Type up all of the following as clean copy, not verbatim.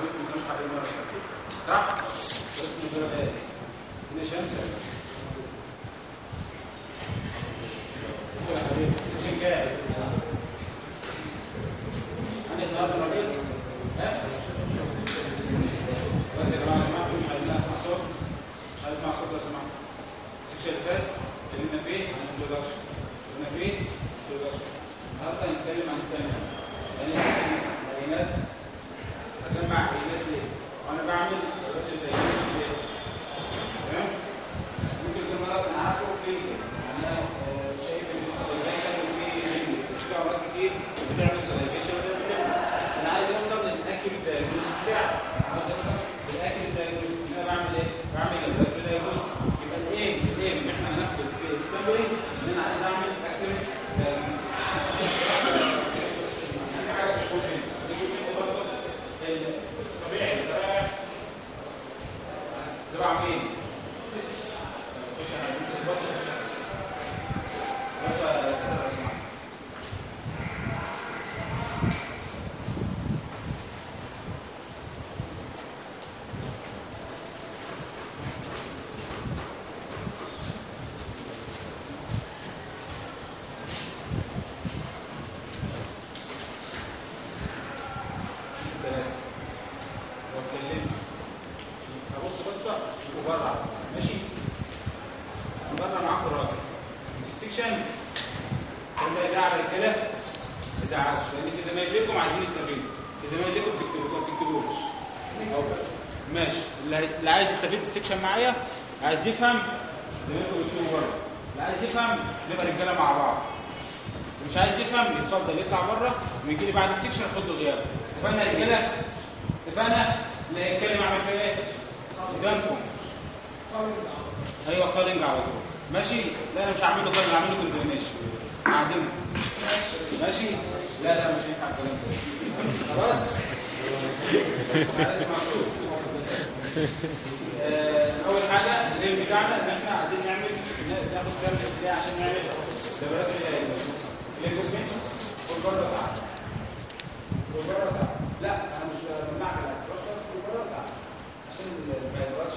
اسمه مش حاجه مره صح؟ اسمه ده ايه؟ هنا شمس يا حبيبي سيشن كام؟ انا النهارده مريض ها؟ بس يا جماعه اسمعوا مش عايزين اسمع صوت مش عايز اسمع صوت لو سمحت السيشن اللي فات اتكلمنا فيه عن الانترودكشن اتكلمنا فيه الانترودكشن النهارده هنتكلم عن الثانيه يعني عينات اجمع عينات ليه؟ وانا بعمل الراجل ده ليه؟ تمام؟ ممكن يكون مرض انا عارفه كلينيكال يعني انا شايف ان السلايفيشن وفي رينجز بس في اوقات كتير بتعمل سلايفيشن ولا بتعمل انا عايز اوصل للاكيوريت دايجنوز بتاعي عاوز اوصل للاكيوريت دايجنوز ان انا بعمل ايه؟ بعمل الراجل دايجنوز يبقى الايه ان احنا هناخد السامبلنج ان انا عايز اعمل اكيوريت دايجنوز طبيعي زرع مين؟ خش على المسبات معايا عايز يفهم نبقى نشوفه بره اللي عايز يفهم نبقى رجاله مع بعض اللي مش عايز يفهم يتفضل يطلع بره ويجي لي بعد السكشن ياخد له غياب اتفقنا يا رجاله اتفقنا اللي هيتكلم اعمل فيها ايه قدامكم ايوه كالينج على طول ماشي لا انا مش هعمل له كالينج هعمل له كوندينيشن اعدمه ماشي لا مش هينفع الكلام ده خلاص اسمع صوت اول حاجه اللي بتاعنا ان احنا عايزين ناخد سيرفيس دي عشان نعمل دورات الانفورميشن والبره بتاعنا لا انا مش بمنعك والبره بتاعنا عشان ما يضغطش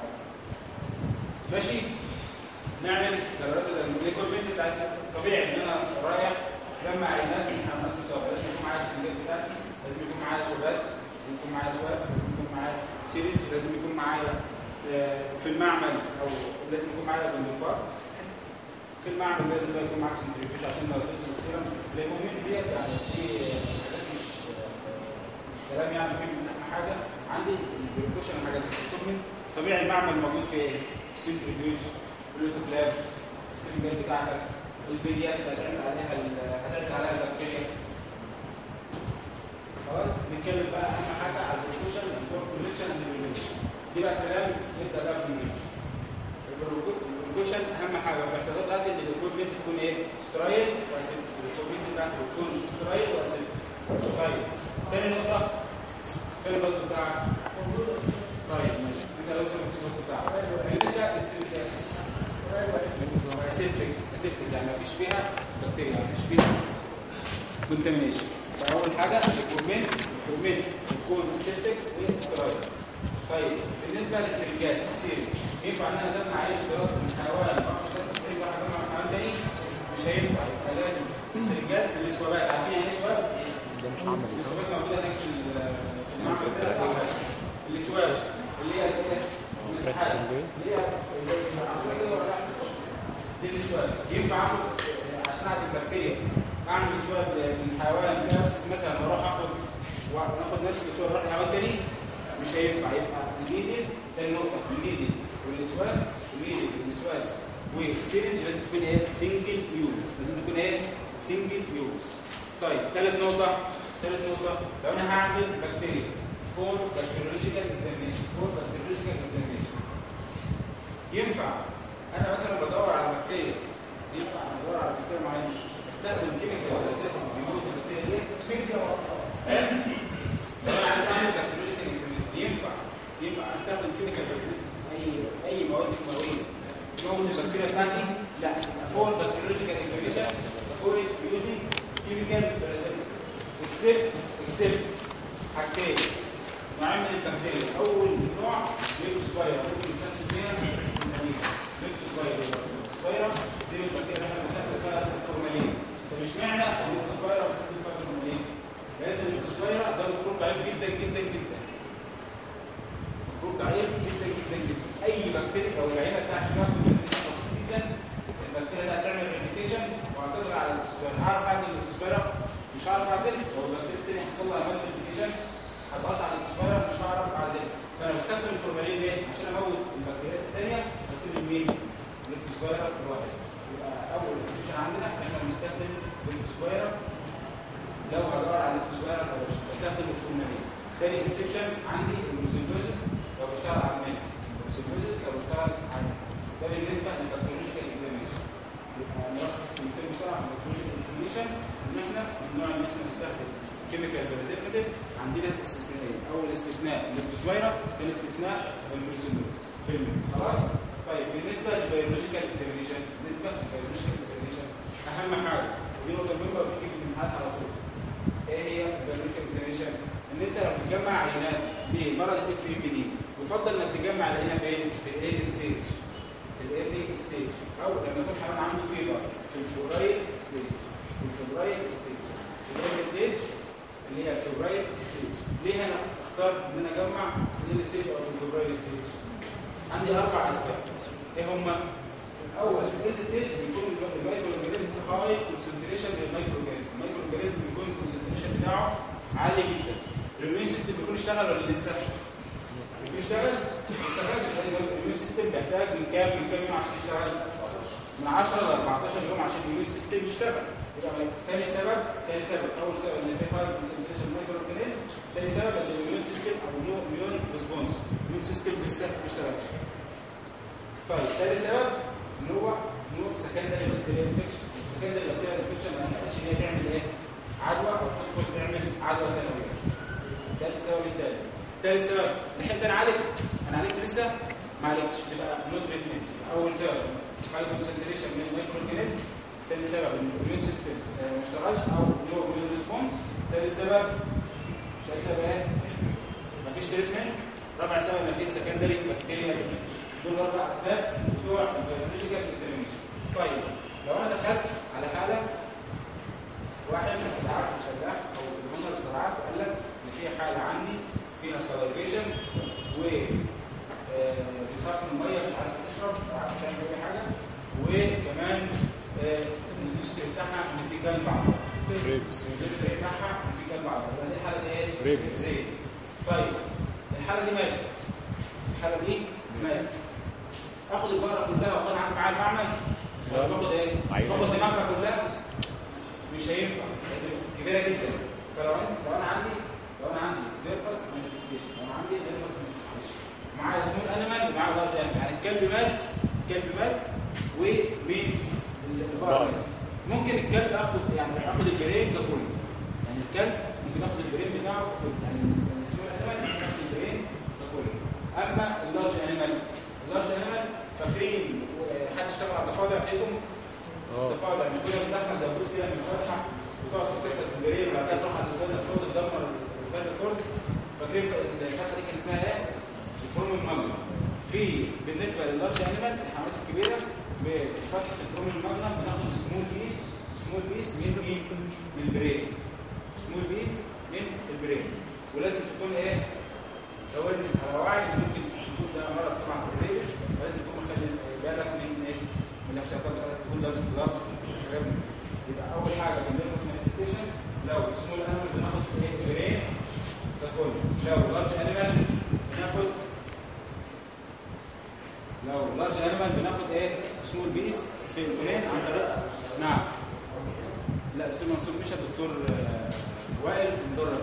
ماشي نعمل دورات الانفورميشن بتاعتنا طبيعي ان انا رايح جمع عينات من حمامات مصابه لازم يكون معايا السنجات بتاعتي لازم يكون معايا شبات لازم يكون معايا سوابس لازم يكون معايا سيريج لازم يكون معايا في المعمل او لازم يكون معايا بندفات في المعمل لازم يكون معاك سنتريفيوج عشان ما تنزل السيرم الهيموجلوبين ديت يعني دي مش كلام يعني مهم من اهم حاجه عندي البريكوشن الحاجات دي طبيعي المعمل موجود في ايه؟ السنتريفيوج الاوتوكلاف السنجات بتاعتك البيديات اللي هتعمل عليها البكتيريا خلاص نتكلم بقى اهم حاجه على البريكوشن الفور كوليكشن دي بقى كلام نبدا بقى في البريكوشن اهم حاجه في الاحتياطات بتاعتي ان الاكويبمنت تكون ايه؟ سترايل واسيد الاكويبمنت بتاعتي تكون سترايل واسيد طيب تاني نقطه فين البطل بتاعك؟ طيب ماشي انت قلت البطل بتاعك بالنسبه للسيليكات اسيبتك يعني مفيش فيها بكتيريا مفيش فيها كونتامينيشن فاول حاجه الاكويبمنت يكون اسيبتك وسترايل طيب بالنسبه للسيريجات السيريج ينفع ان انا اجمع عين اختراط من حيوان بس السيريج واحد اجمع من حيوان تاني مش هينفع يبقى لازم السيريجات الاسوابات عارفين يعني ايه اسواب؟ الاسوابات موجوده هناك في المعمل بتاعنا الاسواب اللي هي المساحات اللي هي دي الاسواب ينفع اخد عشان اعزل البكتيريا اعمل اسواب من حيوان في ابسس مثلا واروح ناخد نفس الاسواب واروح لحيوان تاني مش هينفع يبقى الليدل تاني نقطه الليدل والوسواس والسيرنج لازم تكون ايه سنجل يوز لازم تكون ايه سنجل يوز طيب ثالث نقطه لو انا هعزل بكتيريا فور بكتيريولوجيكال اكزامينشن ينفع انا مثلا بدور على بكتيريا ينفع ادور على بكتيريا معينه استخدم كيميكال ولا ازاي بيموت البكتيريا دي لو انا عايز اعمل بكتيريولوجيكال اكزامينشن ينفع استخدم كيميكال اي مواد كيماويه تموت البكتيريا بتاعتي لا فور بكتيريولوجيكال اكزامينشن فور يوزنج كيميكال اكسبت حاجتين نوعين من البكتيريا. اول نوع ليبتوسبايرا ممكن نستخدم فيها ليبتوسبايرا زي البكتيريا اللي احنا بنستخدم فيها الفورمالين. طب اشمعنى الليبتوسبايرا بنستخدم فيها الفورمالين؟ لان الليبتوسبايرا ده ميكروب ضعيف جدا جدا جدا. ميكروب ضعيف جدا جدا جدا. اي بكتيريا او العينه بتاعتك فيها بسيط جدا، البكتيريا دي هتعمل ريبليكيشن وهتقدر على الليبتوسبايرا. هعرف اعزل الليبتوسبايرا؟ مش هعرف اعزل. لو البكتيريا الثانيه حصل لها عمليه ريبليكيشن هتقطع على الليبتوسبايرا، مش هعرف اعزلها. فانا بستخدم الفورمالين ليه؟ عشان اموت البكتيريات الثانيه بسيب مين؟ الليبتوسبايرا الواحد. يبقى اول اكسبشن عندنا احنا بنستخدم الليبتوسبايرا. لو هدور على الليبتوسبايرا بستخدم الفورمالين. تاني اكسبشن عندي البروسيدوزس لو بشتغل على الماء. البروسيدوزس لو بشتغل على الماء. ده بالنسبه للبكتيريولوجيكال اكزامينشن. يبقى نلخص كلمتين بسرعه في البكتيريولوجيكال اكزامينشن ان احنا ممنوع ان احنا نستخدم كيميكال بريزرفاتيف. عندنا استثنائين. اول استثناء الليبتوسبايرا، ثاني استثناء البروسيدوزس. خلاص؟ طيب بالنسبه للبيولوجيكال اكزامينشن، بالنسبه للبيولوجيكال اكزامينشن اهم حاجه ودي نقطه مهمه بتيجي في الامتحانات على طول. ايه هي البيولوجيكال اكزامينشن؟ ان انت لو بتجمع عينات لمرض الاف ام دي يفضل انك تجمع العينه فين؟ في الايرلي ستيج. في الايرلي ستيج او لما يكون حيوان عنده فيبر في الفبراير ستيج. في الفبراير ستيج. في الايرلي ستيج اللي هي الفبراير ستيج. ليه انا اختار ان انا اجمع في الايرلي ستيج او في الفبراير ستيج؟ عندي 4 اسباب. ايه هم؟ الاول في الايرلي ستيج بيكون المايكرو اورجانيزم هاي كونسنتريشن للمايكرو اورجانيزم. المايكرو اورجانيزم بيكون الكونسنتريشن بتاعه عالي جدا. الاميون سيستم بيكون اشتغل ولا لسه؟ بيشتغل؟ ما اشتغلش. الاميون سيستم بيحتاج من كام يوم عشان يشتغل؟ من 10 ل 14 يوم عشان الاميون سيستم يشتغل. يبقى ثاني سبب، اول سبب ان في هاي كونسنتريشن مايكرو اورجانيزم، ثاني سبب ان الاميون سيستم او الاميون ريسبونس، الاميون سيستم لسه ما اشتغلش. طيب ثالث سبب ان هو سكندري بكتيريال انفكشن. السكندري بكتيريال انفكشن ما ينفعش ان هي تعمل ايه؟ عدوى او تدخل تعمل عدوى ثانويه. ده السبب الثالث. ثالث سبب لحقت انا عالجت لسه؟ ما عالجتش، يبقى نو تريتمنت. اول سبب هاي كونسنتريشن من المايكرو اورجانيزم، ثاني سبب ان الاميون سيستم ما اشتغلش او نو اميون ريسبونس، ثالث سبب ايه؟ مفيش تريتمنت، رابع سبب مفيش سكندري بكتيريال انفكشن. دول 4 اسباب بتوع البيولوجيكال اكزامينشن. طيب لو انا دخلت على حاله واحد استدعاء مشجع او المنظر الزراعات وقال لك ان في حاله عندي فيها سلايفيشن و بتخاف من الميه مش عارفه تشرب مش عارفه تعمل اي حاجه، وكمان الهيستوري بتاعها ان في كلب عضله. الهيستوري بتاعها ان في كلب عضله. يبقى دي حاله ايه؟ ريبس. طيب الحاله دي ماتت. اخد البقره كلها واخدها معايا المعمل؟ باخد ايه؟ باخد دماغها كلها؟ مش هينفع، كبيره جدا. فلو انا عندي نيرفس مانيفستيشن، معايا سمول انيمال ومعايا لارج انيمال، يعني الكلب مات ومين؟ البقره ماتت. ممكن الكلب اخد البرين ده كله. يعني الكلب ممكن اخد البرين بتاعه كله، يعني السمول انيمال ممكن اخد البرين ده كله. اما اللارج انيمال فاكرين حد اشتغل على الضفادع فيكم؟ الضفادع مش كنا بندخل دبوس كده من الفتحه وتقعد تكسر في البرين وبعد كده تروح على السبانه تقعد تدمر السبانه كورد. فاكرين الفتحه دي كان اسمها ايه؟ الفورم الماجنم. في بالنسبه لللارج انيمال الحيوانات الكبيره بفتحه الفورم الماجنم بناخد سمول بيس من البرين. سمول بيس من البرين. ولازم تكون ايه؟ اويرنس على وعي ان ممكن يكون ده مرض طبعا كويس، لازم تكون مخلي بالك من ايه؟ من الاحتياطات اللي تكون لابس جلافز حاجات من. يبقى اول حاجه في النيرفس مانيفستيشن لو سمول انيمال بناخد ايه؟ برين ده كله. لو لارج انيمال بناخد ايه؟ سمول بيس في البرين عن طريق نعم. لا دكتور منصور مش الدكتور وائل في المدرج.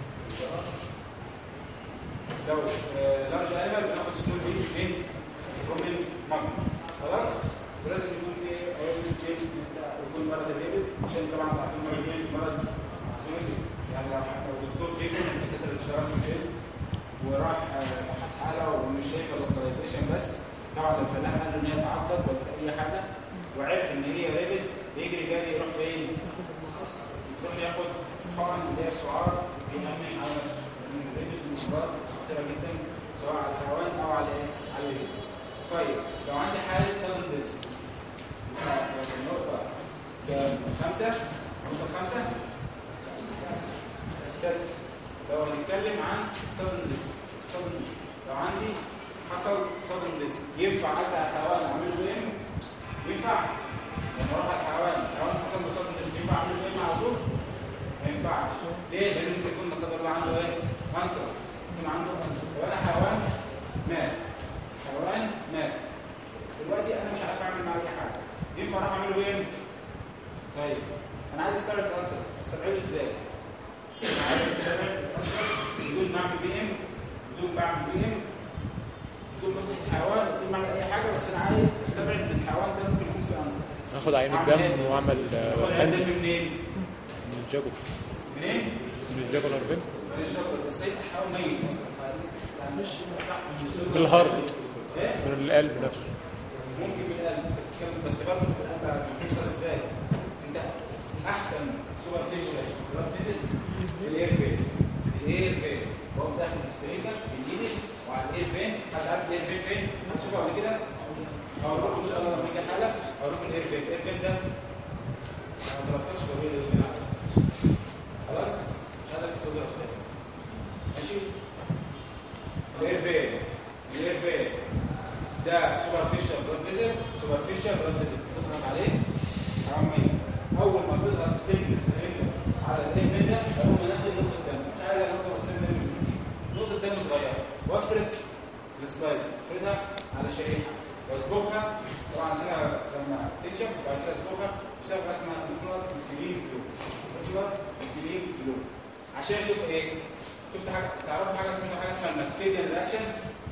لو لارج انيمال بناخد سمول بيس من الفرومين ماجنم. خلاص؟ ولازم يكون في اويرنس سكيل يكون مرض الريبس عشان طبعا عارفين مرض الريبس مرض زوجي. يعني لو الدكتور فيكم الدكاتره اللي اشتغل في الجيل وراح فحص حاله ومش شايف الا السلايفيشن بس، طبعا الفلاح قال له ان هي تعضت ولا في اي حاجه وعرف ان هي ريبس يجري جري يروح فين؟ يروح ياخد حقن اللي هي السعار بينمي على الريبس من الشباب طيب لو عندي حاله ساوند ديس النقطه كام؟ 5 نقطه 5 6. لو هنتكلم عن الساوند ديس لو عندي حصل ساوند ديس ينفع اعدي على الحيوان اعمل له ام؟ ينفع؟ لما اروح على الحيوان حصل له ساوند ديس ينفع اعمل له ام على طول؟ ما ينفعش. ليه؟ لان ممكن يكون لا قدر الله عنده ايه؟ كانسر. يكون عنده كانسر. لو انا حيوان مات دلوقتي انا مش عارف اعمل معاه اي حاجه، ينفع اروح اعمل له ايه؟ طيب انا عايز استبعد الكانسر، استبعده ازاي؟ انا عايز استبعد الكانسر بدون ما اعمل بي ام، بدون ما امسك الحيوان، بدون ما اعمل اي حاجه، بس انا عايز استبعد ان الحيوان ده ممكن يكون فيه كانسر. اخد عينه دم واعمل اخد عينه دم منين؟ من الجبل. منين؟ من الجبل الاربن. من الجبل، بس هي الحيوان ميت اصلا يعني مش صح من الهارت. من القلب نفسه. ممكن من القلب بس برضه انت هتوصل ازاي؟ انت احسن سوبر فيشل بلاد فيزل الاير فين هو داخل في السرينجر بالايد وعلى الاير فين. حد عارف الاير فين فين؟ هتشوفه قبل كده؟ هقول ان شاء الله لما نيجي حاله هقول الاير فين ده انا ما طلبتش قبل كده خلاص مش عايزك تستظرف تاني ماشي. الاير فين ده سوبرفيشال بلاد فيزل تضغط عليه عمي اول ما تضغط سلك على الاير فين ده اول ما ينزل نقطه دم. مش عايز نقطه دم صغيره وافرد السلايد افردها على شريحه واصبغها طبعا اسيبها لما تنشف وبعد كده اصبغها بسبب اسمها انفلات سيلين فلو عشان اشوف ايه؟ شفت حاجه تعرفوا حاجه اسمها الماكفيديان رياكشن.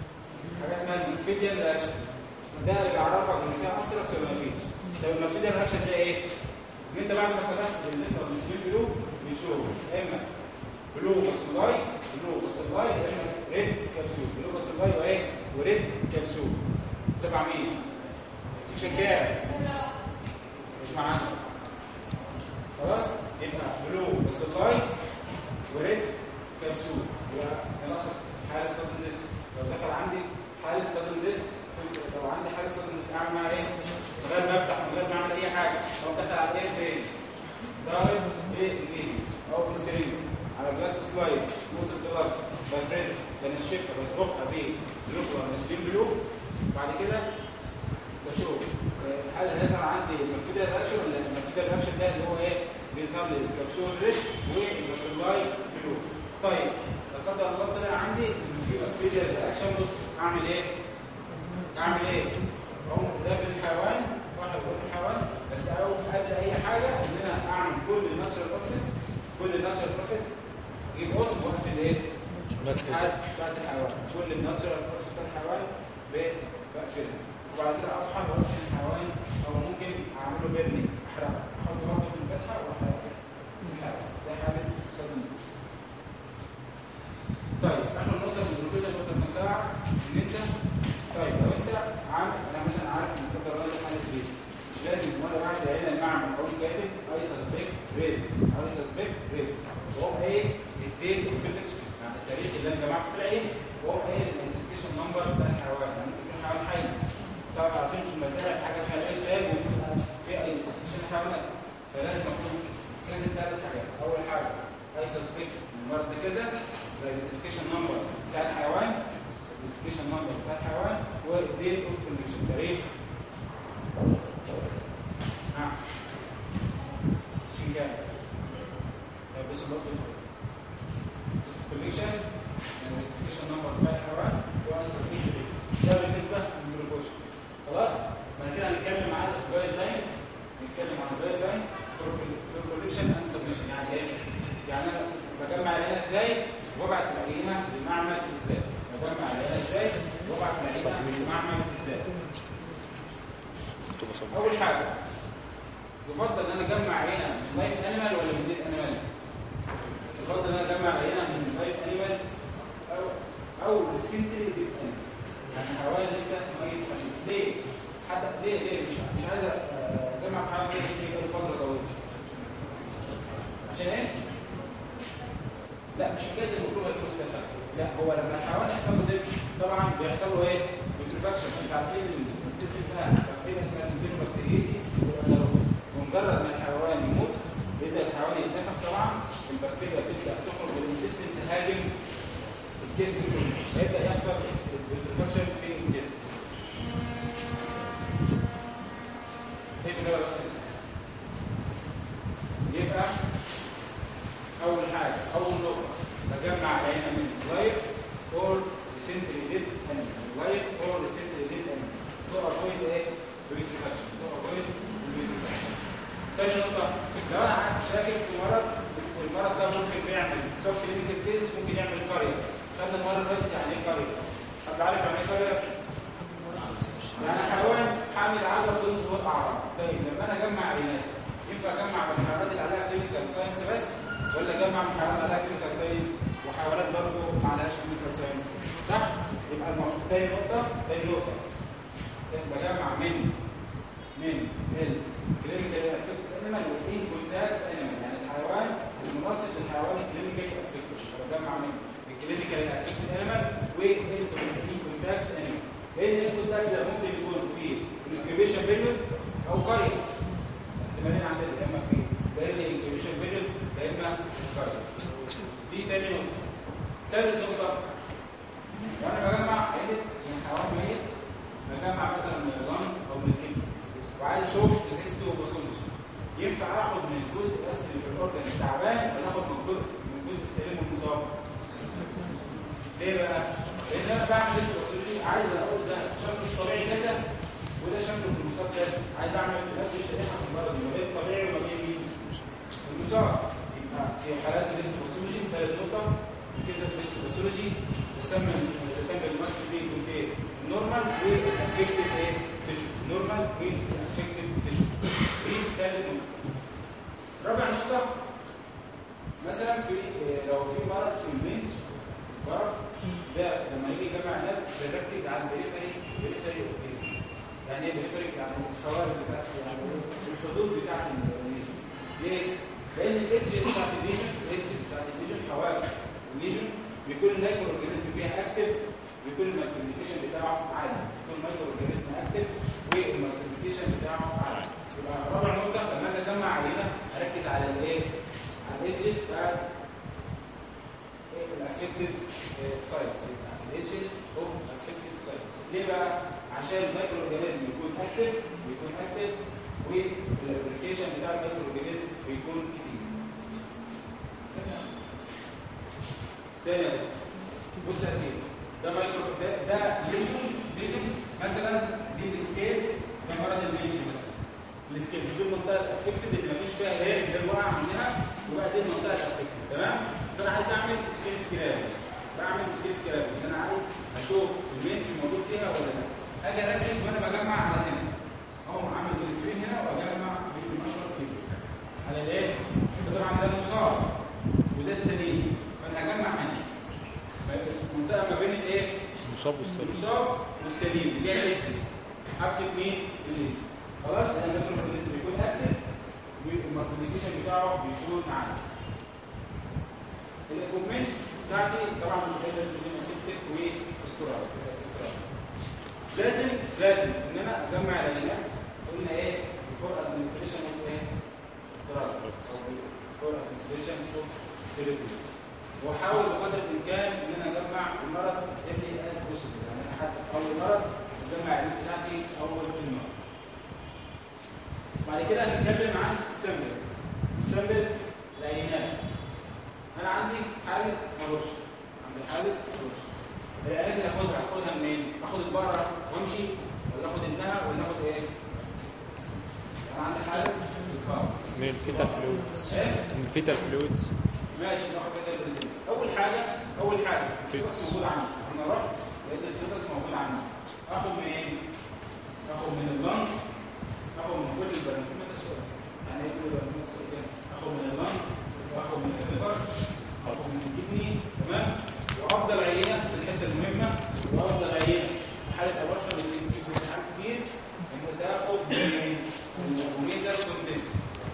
ده اللي بيعرفك ان فيها انسركس ولا ما فيش. لو الماكفيديان رياكشن ده ايه؟ ان انت بعد ما سرحت بالنسبه للسيلين فلو بنشوف اما بلو باسلاي يا اما ريد كبسول. بلو باسلاي وايه؟ وريد كبسول تبع مين؟ شكال مش معانا خلاص. يبقى بلو باسلاي وريد كبسول. يبقى نلخص حاله صدر ديس. لو دخل عندي حاله صدر ديس اعمل معاها ايه؟ من غير ما افتح من غير ما اعمل اي حاجه. لو دخل على الايه فين؟ ضارب ايه بايدي او بالسرير على جلاس سلايد نقطه الدولار بفردها بنشفها بصبغها بلوكولا مسلين بلو. بعد كده بشوف هل هيظهر عندي الماكفيديان رياكشن ولا الماكفيديان رياكشن ده اللي هو ايه؟ بيظهر لي الكبسول ريد والباسلاي بلو. طيب لا قدر الله طلع عندي ان في ماكفيديان رياكشن بص اعمل ايه؟ اقوم ده في الحيوان صاحب في الحيوان بس قبل اي حاجه ان انا اعمل كل الناتشرال اوفيس اجيب قطن واقفل ايه؟ بتاعت الحيوان. كل الناتشرال اوفيس بتاع الحيوان بقفلها وبعد كده اصحى واقفل الحيوان او ممكن اعمل له بيرنينج احرقه احط برضه في الفتحه واحرقه. ده حاله السادنس. طيب اخر نقطه في الجلوكوز نقطه مساعه ان انت طيب لو انت عارف انا مثلا عارف ان انت راجل حاله ريز مش لازم وانا قاعد هنا المعمل اقول كاتب اي سسبكت ريز وهو ايه الديت اوف كولكشن يعني التاريخ اللي انا جمعته في العين وهو ايه الايدنتيفيكيشن نمبر بتاع الحيوان. يعني ممكن يكون حيوان حي طبعا عارفين في المزارع في حاجه اسمها الاي تاج وفي ايدنتيفيكيشن الحيوانات فلازم اكون كاتب ثلاث حاجات. اول حاجه اي سسبكت المرض ده كذا الايدنتيفيكيشن نمبر بتاع الحيوان والديت اوف كولكشن تاريخ كام بس برضه كولكشن الايدنتيفيكيشن نمبر بتاع الحيوان ده بالنسبه للجلوكوز. خلاص بعد كده هنتكلم عن الجايد لاينز في الكولكشن اند سبمشن. يعني ايه؟ يعني انا بجمع العينه ازاي وابعت العينه للمعمل ازاي. اول حاجه يفضل ان انا اجمع عينه من لايف انيمال ولا من ديد انيمال؟ يفضل ان انا اجمع عينه من لايف انيمال او سكنتري ديد انيمال يعني حيوان لسه ميت خفيف. ليه؟ حتى ليه مش عايز اجمع حيوان ميت في فتره طويله عشان ايه؟ لا مش حكايه الميكروب هيكون اختفى. لا هو لما الحيوان يحصل له دب طبعا بيحصل له ايه؟ بيوتريفاكشن انتوا عارفين الجسم فيها بكتيريا اسمها انتينوبكتيريسي والانيروبس. بمجرد ما الحيوان يموت يبدا الحيوان يتنفخ طبعا، البكتيريا بتبدا تخرج من الجسم تهاجم الجسم كله، هيبدا يحصل البيوتريفاكشن في الجسم. يبقى اول حاجه اول نقطه بجمع عينه من لايف اور ريسنتلي ديد انيمال، لايف اور ريسنتلي ديد انيمال تو افويد ايه بيوتريفاكشن، تو افويد بيوتريفاكشن. تاني نقطه لو انا شاكك في مرض والمرض ده ممكن يعمل سب كلينيكال كيس، ممكن يعمل قريه. خدنا المره اللي فاتت يعني ايه قريه؟ حد عارف يعني ايه قريه؟ يعني حيوان حامل عدوى تنظر اعراض. طيب لما انا اجمع عينات ينفع اجمع من الحيوانات اللي عليها كلينيكال ساينس بس، ولا اجمع من الحيوانات اللي عليها كلينيكال ساينس وحيوانات برضه ما عليهاش كلينيكال ساينس؟ صح؟ يبقى المفروض تاني نقطه بجمع من الكلينيكال افكت انيمال والان كونتاكت انيمال، يعني الحيوان المناسب للحيوان الكلينيكال افكت، بجمع من الكلينيكال افكت انيمال والان كونتاكت انيمال. لان الكونتاكت ده ممكن يكون فيه انكيوبيشن بيريود او قريه، احتمالين عندنا يا اما في دايركت انكيوبيشن بيريود يا اما قريه. دي تاني نقطه. ثالث نقطه وانا بجمع عينه من حيوان ميت، بجمع مثلا من اللنج او من الكلى وعايز اشوف الهيستوباثولوجي، ينفع اخد من الجزء بس اللي في الاورجن التعبان ولا اخد من الجزء السليم والمصاب؟ ليه بقى؟ لان انا بعمل هيستوباثولوجي عايز اقول ده شكله الطبيعي كذا وده شكله في المصاب كذا، عايز اعمل في نفس الشريحه في المرض ما بين الطبيعي وما بين المصاب. يبقى في حالات الهيستوباثولوجي ثالث نقطه كده في الهيستوباثولوجي بسمي الماسك دي كونتين نورمال والاسفكتد ايه؟ تيشو، نورمال والاسفكتد تيشو. دي ثالث نقطه. رابع نقطه مثلا في لو في مرض في البنج البرف ده لما يجي يجمع عناد بيركز على البريفري اوف كيس. يعني ايه بريفري؟ يعني الخوارج بتاعت يعني الحدود بتاعت الليجن. ليه؟ لان الايدجز بتاعت الليجن حواف الليجن بيكون المايكرو اورجانيزم فيها اكتف، بيكون المالتيبليكيشن بتاعه عالي، بيكون المايكرو اورجانيزم اكتف والمالتيبليكيشن بتاعه عالي. يبقى رابع نقطه لما انا اجمع علينا اركز على الايه؟ على الايدجز بتاعت الافكتد سايتس، الايدجز اوف افكتد سايتس. ليه بقى؟ عشان المايكرو اورجانيزم يكون اكتف والابلكيشن بتاع المايكرو اورجانيزم بيكون كتير. تاني بص يا سيدي، ده مايكرو ده ليجن مثلا، دي السكيلز ده مرض المينج مثلا. السكيلز دي المنطقه الافكتد اللي مفيش فيها هير اللي وقع منها، وبقى دي المنطقه الافكتد تمام. فانا عايز اعمل سكيلز كلاب، بعمل سكيلز كلاب ان انا عايز اشوف المينج موجود فيها ولا لا. اجي اركز وانا بجمع على هنا اهو، عامل بالسكرين هنا واجمع بالمشرط كده على الايه؟ طبعا ده المصاب وده السليم، فانا هجمع هنا المنطقه ما بين الايه؟ المصاب والسليم اللي هي الاكسس حافه مين؟ الليجن. خلاص لان الميكروفونيزم بيكون اكتف والمالتيبليكيشن بتاعه بيكون عالي. الكومنت بتاعتي طبعا لازم يكون اسيبتك واسترال. لازم ان انا اجمع العينات. قلنا ايه؟ بفور ادمنستريشن اوف ايه؟ استرال او بفور ادمنستريشن اوف ثيرابي. واحاول بقدر الامكان ان انا اجمع المرض اللي از بوسيبل، يعني انا حتى في اول مرض اجمع العينات بتاعتي في اول المرض. بعد كده هنتكلم عن السامبلز العينات. انا عندي حاله هروشه، العينات اللي هاخدها منين؟ اخد البقره وامشي ولا اخد ابنها ولا اخد ايه؟ انا عندي حاله البقره من الفيتال فلويدز. ماشي ناخد كده بالزين. اول حاجه الفيتس موجود عندي، انا رحت لقيت الفيتس موجود عندي، اخد منين؟ اخد من اللنج، اخد من كل البرانكيماتس، يعني ايه كل البرانكيماتس كده؟ اخد من اللنج واخد من الليفر واخد من الكدني تمام. وافضل عينه الحته المهمه، وافضل عينه في حاله ابرشن اللي بتيجي ساعات كتير ان تاخد من الميزال كونتنت،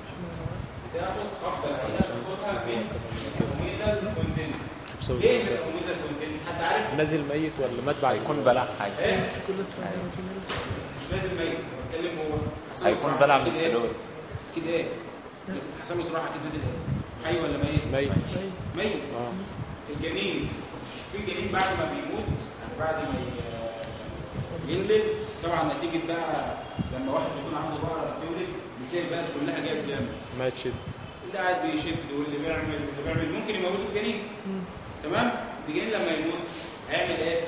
تاخد افضل عينه تاخدها من الميزال كونتنت. ليه من ميزل كونتين حد عارف؟ نازل ميت ولا مات بعد هيكون بلع حاجه. ايه؟ مش نازل ميت، بتكلم هو هيكون بلع من الفلويد. اكيد ايه؟ بس حصل له جراحه اكيد نازل ايه؟ حي ولا ميت؟ ميت. ميت. الجنين في جنين بعد ما بيموت يعني بعد ما ينزل طبعا نتيجه بقى لما واحد بيكون عنده بقره بيولد بتلاقي البلد كلها جايه قدامه ما تشد، اللي قاعد بيشد واللي بيعمل ممكن يموت الجنين. تمام؟ الجنين لما يموت هيعمل ايه؟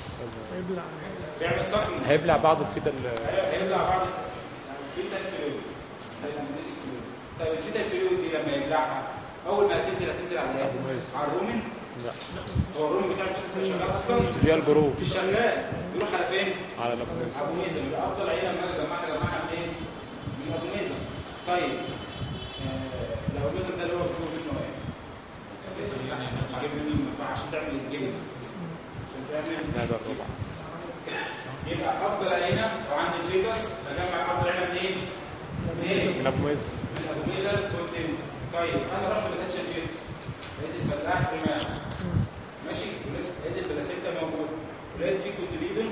هيعمل سكن، هيبلع بعض الفيتا هيبلع بعض الفيتا الفلويد. طيب الفيتا الفلويد دي لما يبلعها اول ما هتنزل على ايه؟ على الرومن. لا هو الرومن بتاع الفيتا شغال اصلا؟ هي الجروف مش شغال، يروح على فين؟ على الابوميز. ابو ميزه يبقى افضل عيله لما اجمعها منين؟ من ابو ميزه. طيب لو الميزه ده اللي هو بيجيب منه ايه؟ بيجيب منه المنفعه عشان تعمل الجبن، عشان تعمل هذا الربع. يبقى افضل عيله لو عندي فيتس بجمع افضل عيله منين؟ من ابوميز. من ابو ميزه كونتين. طيب انا رحت ما لقيتش فيتس، لقيت الفلاح رماح ماشي، لقيت البلاسينتا موجود، ولقيت فيه كوتليدون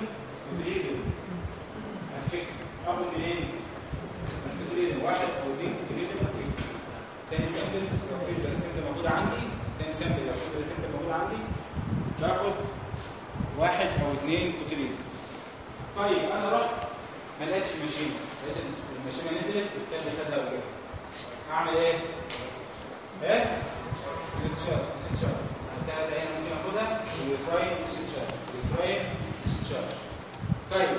هفك اخد منين؟ من كوتليدون واحد او اثنين كوتليدون هفك. تاني سامبل لو في البلاسينتا موجوده عندي، تاني سامبل لو في البلاسينتا موجوده عندي باخد واحد او اثنين كوتليدون. طيب انا رحت ما لقيتش الماشينه، لقيت الماشينه نزلت والتاني خدها وجابها. اعمل ايه؟ استشاره. الثلاث عين ممكن اخدها وتراين استشاره. طيب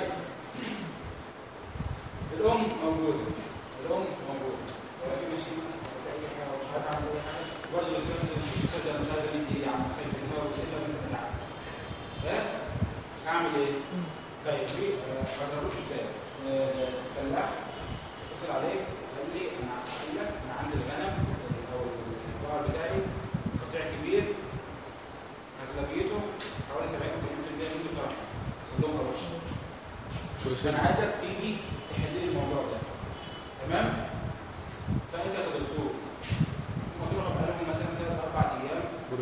الام موجوده ولا في ماشينه ولا في اي حاجه مش عارف اعمل اي حاجه برضه الفلوس الشجره مش عايزه مني يا عم خلي الهواء وسيبها من البتاع. اعمل ايه؟ طيب في هضرب لك مثال. فلاح اتصل عليك قال لي انا عندي الغنم او البقر بتاعي قطيع كبير اغلبيته حوالي 70% منه طرح حصل لهم قروش. انا عايزك تيجي تحل لي الموضوع ده. تمام؟ فانت كدكتور هم تروحوا بقالهم مثلا 3-4 ايام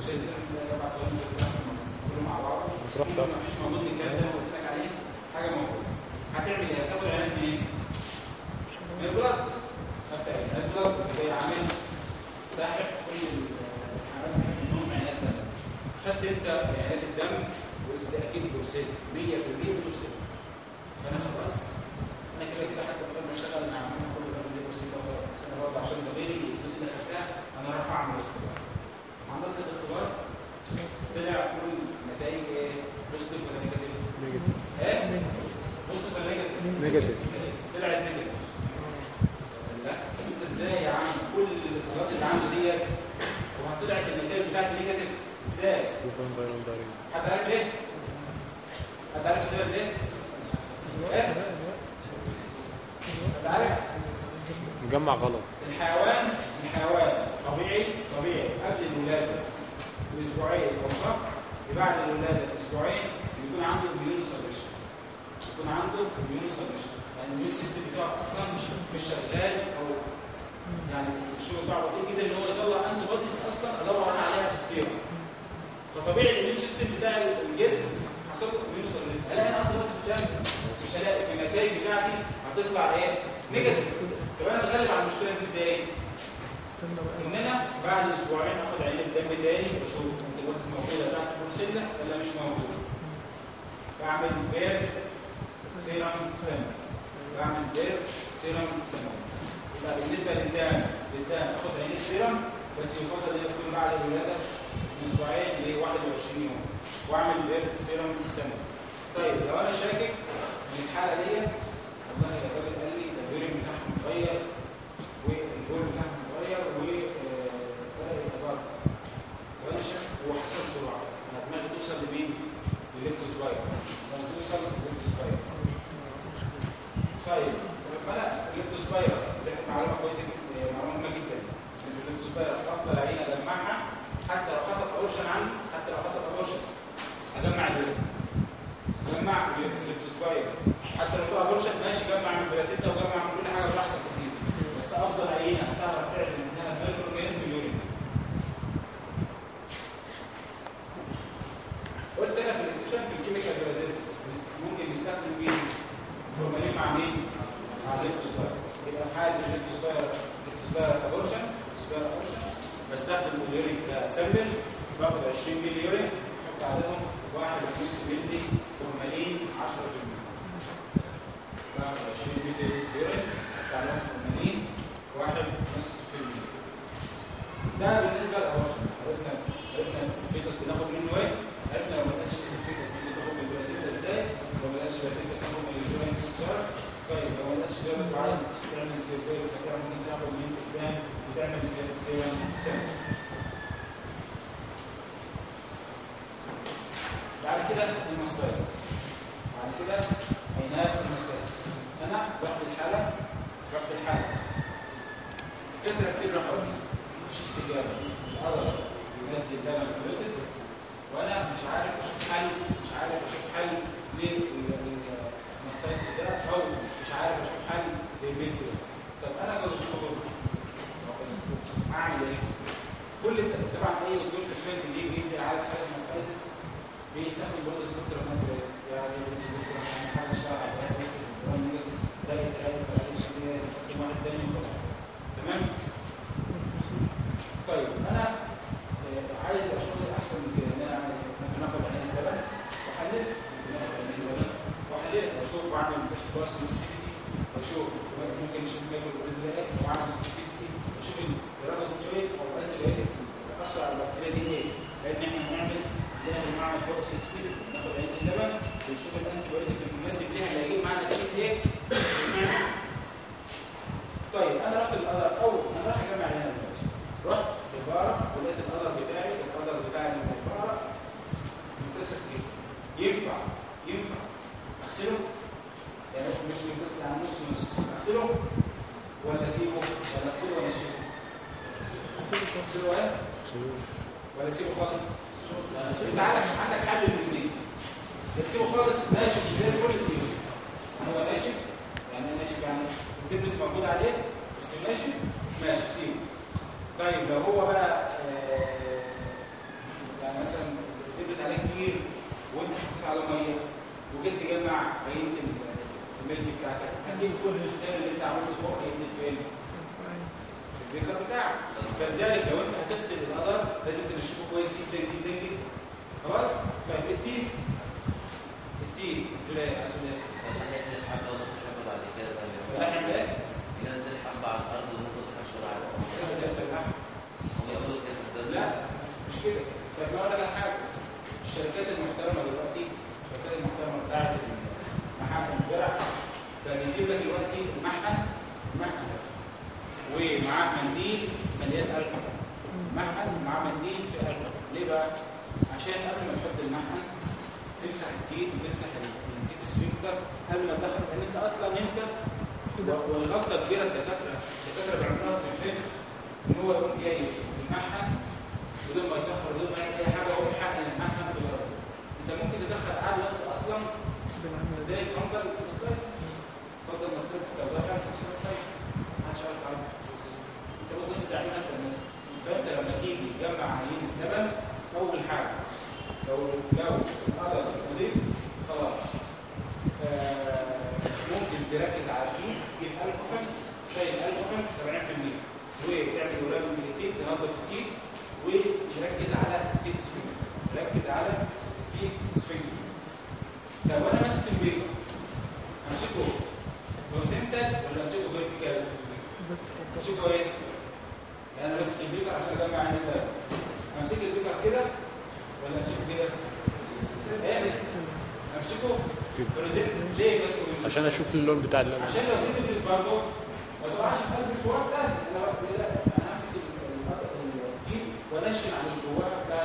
كلهم مع بعض مفيش موجود من الكلام ده اللي قلت لك عليه حاجه موجوده. هتعمل ايه؟ هتاخد عينات منين؟ من البلد. خدت عينات بلد زي عامل ساحب كل الحالات منهم عينات دم. خدت انت عينات الدم وقلت ده اكيد بروسيل 100% بروسيل. فانا خلاص انا كده حتى بدل ما اشتغل مع عملنا كل ده من بروسيل ده بس انا برضه عشان ده غيري الفلوس اللي خدتها انا رايح اعمل اختبار. عملت الاختبار طلع كل نتائج ايه؟ بوزيتيف ولا نيجاتيف؟ بوزيتيف ولا نيجاتيف؟ طلعت نيجاتيف. لا طب انت ازاي يا عم كل القرارات اللي عنده ديت وهطلعت النتائج بتاعتي نيجاتيف ازاي؟ حد عارف ليه؟ حد عارف السبب ليه؟ حد عارف؟ مجمع غلط. الحيوان طبيعي قبل الولاده باسبوعين او شهر، بعد الولاده باسبوعين بيكون عنده اميون سبريشن. يعني الاميون سيستم بتاعه اصلا مش شغال او يعني الشغل بتاعه بطيء جدا ان هو يطلع انتي بودي اصلا ادور انا عليها في السيرم. فطبيعي الاميون سيستم بتاع الجسم حصل له اميون سبريشن. الاقي انا انتي بودي في الجنب مش هلاقي في النتائج بتاعتي هتطلع ايه؟ نيجاتيف. طب انا اتغلب على المشكله دي ازاي؟ ان انا بعد اسبوعين اخد عين الدم تاني واشوف الانتيبوديز موجوده بتاعت البروسيلا ولا مش موجوده. بعمل بير سيرم سامبل. يبقى بالنسبه للدم اخد عين السيرم بس يفضل ان تكون بعد الولاده اسبوعين ل 21 يوم واعمل بير سيرم سامبل. طيب لو انا شاكك ان الحاله ديت والله الراجل قال لي ده اليورين بتاعها متغير والبول بتاعها متغير وبدا يتبرد وانا شاكك وحصل جرعه انا دماغي توصل لمين؟ للليبتوسباير. لما توصل للليبتوسباير طيب لما انا الليبتوسباير دي معلومه كويسه جدا معلومه مهمه جدا ان الليبتوسباير افضل عينه اجمعها حتى لو حصل اورشن عندي اجمع الليبتوسباير حتى لو في اورشن ماشي جمع من البلاسيتا وجمع من كل حاجه براحتك كتير بس افضل عينه هتعرف تعرف انها مايكرو جرام في اليورين. مع مين؟ مع الليبتوسباير. يبقى في حاله الليبتوسباير ابورشن بستخدم اليورين كسامبل، باخد 20 مللي يورين احط عليهم 1.5 مللي فورمالين 10%. باخد 20 مللي يورين احط عليهم فورمالين 1.5%. ده بالنسبه للابورشن. عرفنا الفيتوس بناخد منه ايه؟ عرفنا لو ما كانش الفيتوس دي بتاخد من البلاسينتا ازاي؟ لو ما كانش البلاسينتا بتاخد من اليورين سكر. طيب لو ما كانش جابت وعايز تعمل سيرفي بتعمل ممكن تاخد من قدام تعمل سيرم سنة. بعد كده الماستايتس. بعد كده عينات الماستايتس. انا رحت الحاله كتر كتير رقم مفيش استجابه. القدر ينزل لبن كلوتد وانا مش عارف اشوف حل للماستايتس ده، او مش عارف اشوف حل للميل كده. طب انا كدكتور اعمل ايه؟ طبعا اي دكتور في الفيلد بيجي على حاله ماستايتس بيستخدم برضه سبكترم انتيبيوتيك، يعني سبكترم حاجه شبه يستخدم واحد تاني خلاص. تمام؟ طيب انا عايز اشوف احسن من كده ان انا اعمل ايه؟ ممكن اخد عينه لبن واحلل واشوف واعمل باس سنسيتيفيتي واشوف ممكن اشوف ميكرو اورجانيزم ايه واعمل سنسيتيفيتي واشوف الرابط تشويس او انتيبيوتيك اثر على البكتيريا دي ايه؟ لان احنا هنعمل فوق سنسيتيفيتي ناخد عينه اللبن ونشوف الانتيبيوتيك المناسب ليها اللي هيجيب معانا نتيجه ايه؟ طيب انا رحت القدر انا رايح اجمع عينه دلوقتي. رحت البقره ولقيت القدر بتاعي البقره متسخ كده. ينفع اغسله؟ يعني مش متسخ يعني نص اغسله ولا اسيبه ولا اغسله ولا اشيله؟ اغسله ايه؟ ولا اسيبه خالص؟ انت عندك حل من الاثنين. تسيبه خالص ناشف زي الفل تسيبه. هو ناشف يعني التبس موجود عليه بس ناشف ماشي سيبه. طيب لو هو بقى يعني مثلا تلبس عليه كتير وانت حطيت على ميه وجيت تجمع عينه الملك بتاعتك، هتجيب كل الخير اللي انت عملته فوق هينزل فين؟ في البيكر بتاعك. فلذلك لو انت هتغسل القدر لازم تنشفه كويس جدا جدا جدا. خلاص؟ طيب التيت تلاقي عشان ايه؟ فلاحم ايه؟ ينزل حبه على الارض وناخد حشره على الارض. زي الفلاحم. لا مش كده. طيب اقول لك على حاجه. الشركات المحترمه دلوقتي بتاعت محل الزرع بقى بيجيب لك دلوقتي المحن ومعاه منديل مليان الكحول. محن معاه منديل في الكحول. ليه بقى؟ عشان قبل ما تحط المحن تمسح التيت وتمسح التيت سفنكتر قبل ما تدخل، لان انت اصلا والغلطه كبيره الدكاتره بيعملوها في الفيلم ان هو يكون جاي المحن بدون ما يتاخر بدون ما يعمل اي حاجه هو بيحقن المحن في الارض. انت ممكن تدخل عادي انت اصلا زي الفنجل ماستايتس. فنجل ماستايتس لو دخلت ما حدش عارف عنه. انت ممكن تعملها بنفسك. فانت لما تيجي تجمع عينه لبن اول حاجه لو القدر نظيف خلاص ممكن تركز على الكيل تجيب الكحول شايل الكحول 70% وتعمل ولاد من التيت تنظف التيت وتركز على التيت سفنكتر. ركز على التيت سفنكتر. لو انا ماسك البيضه امسكه هوريزونتال ولا امسكه فيرتيكال؟ امسكه ايه؟ يعني انا ماسك البيضه عشان اجمع عين اللبن. امسك البيضه كده ولا امسكه كده؟ ايه؟ امسكه هوريزونتال. ليه ماسكه؟ عشان اشوف اللون بتاع اللبن. عشان لو في نفس برضه ما تقعش في قلب الفوار تاني. انا همسك التيب وانشن على الفوار بتاع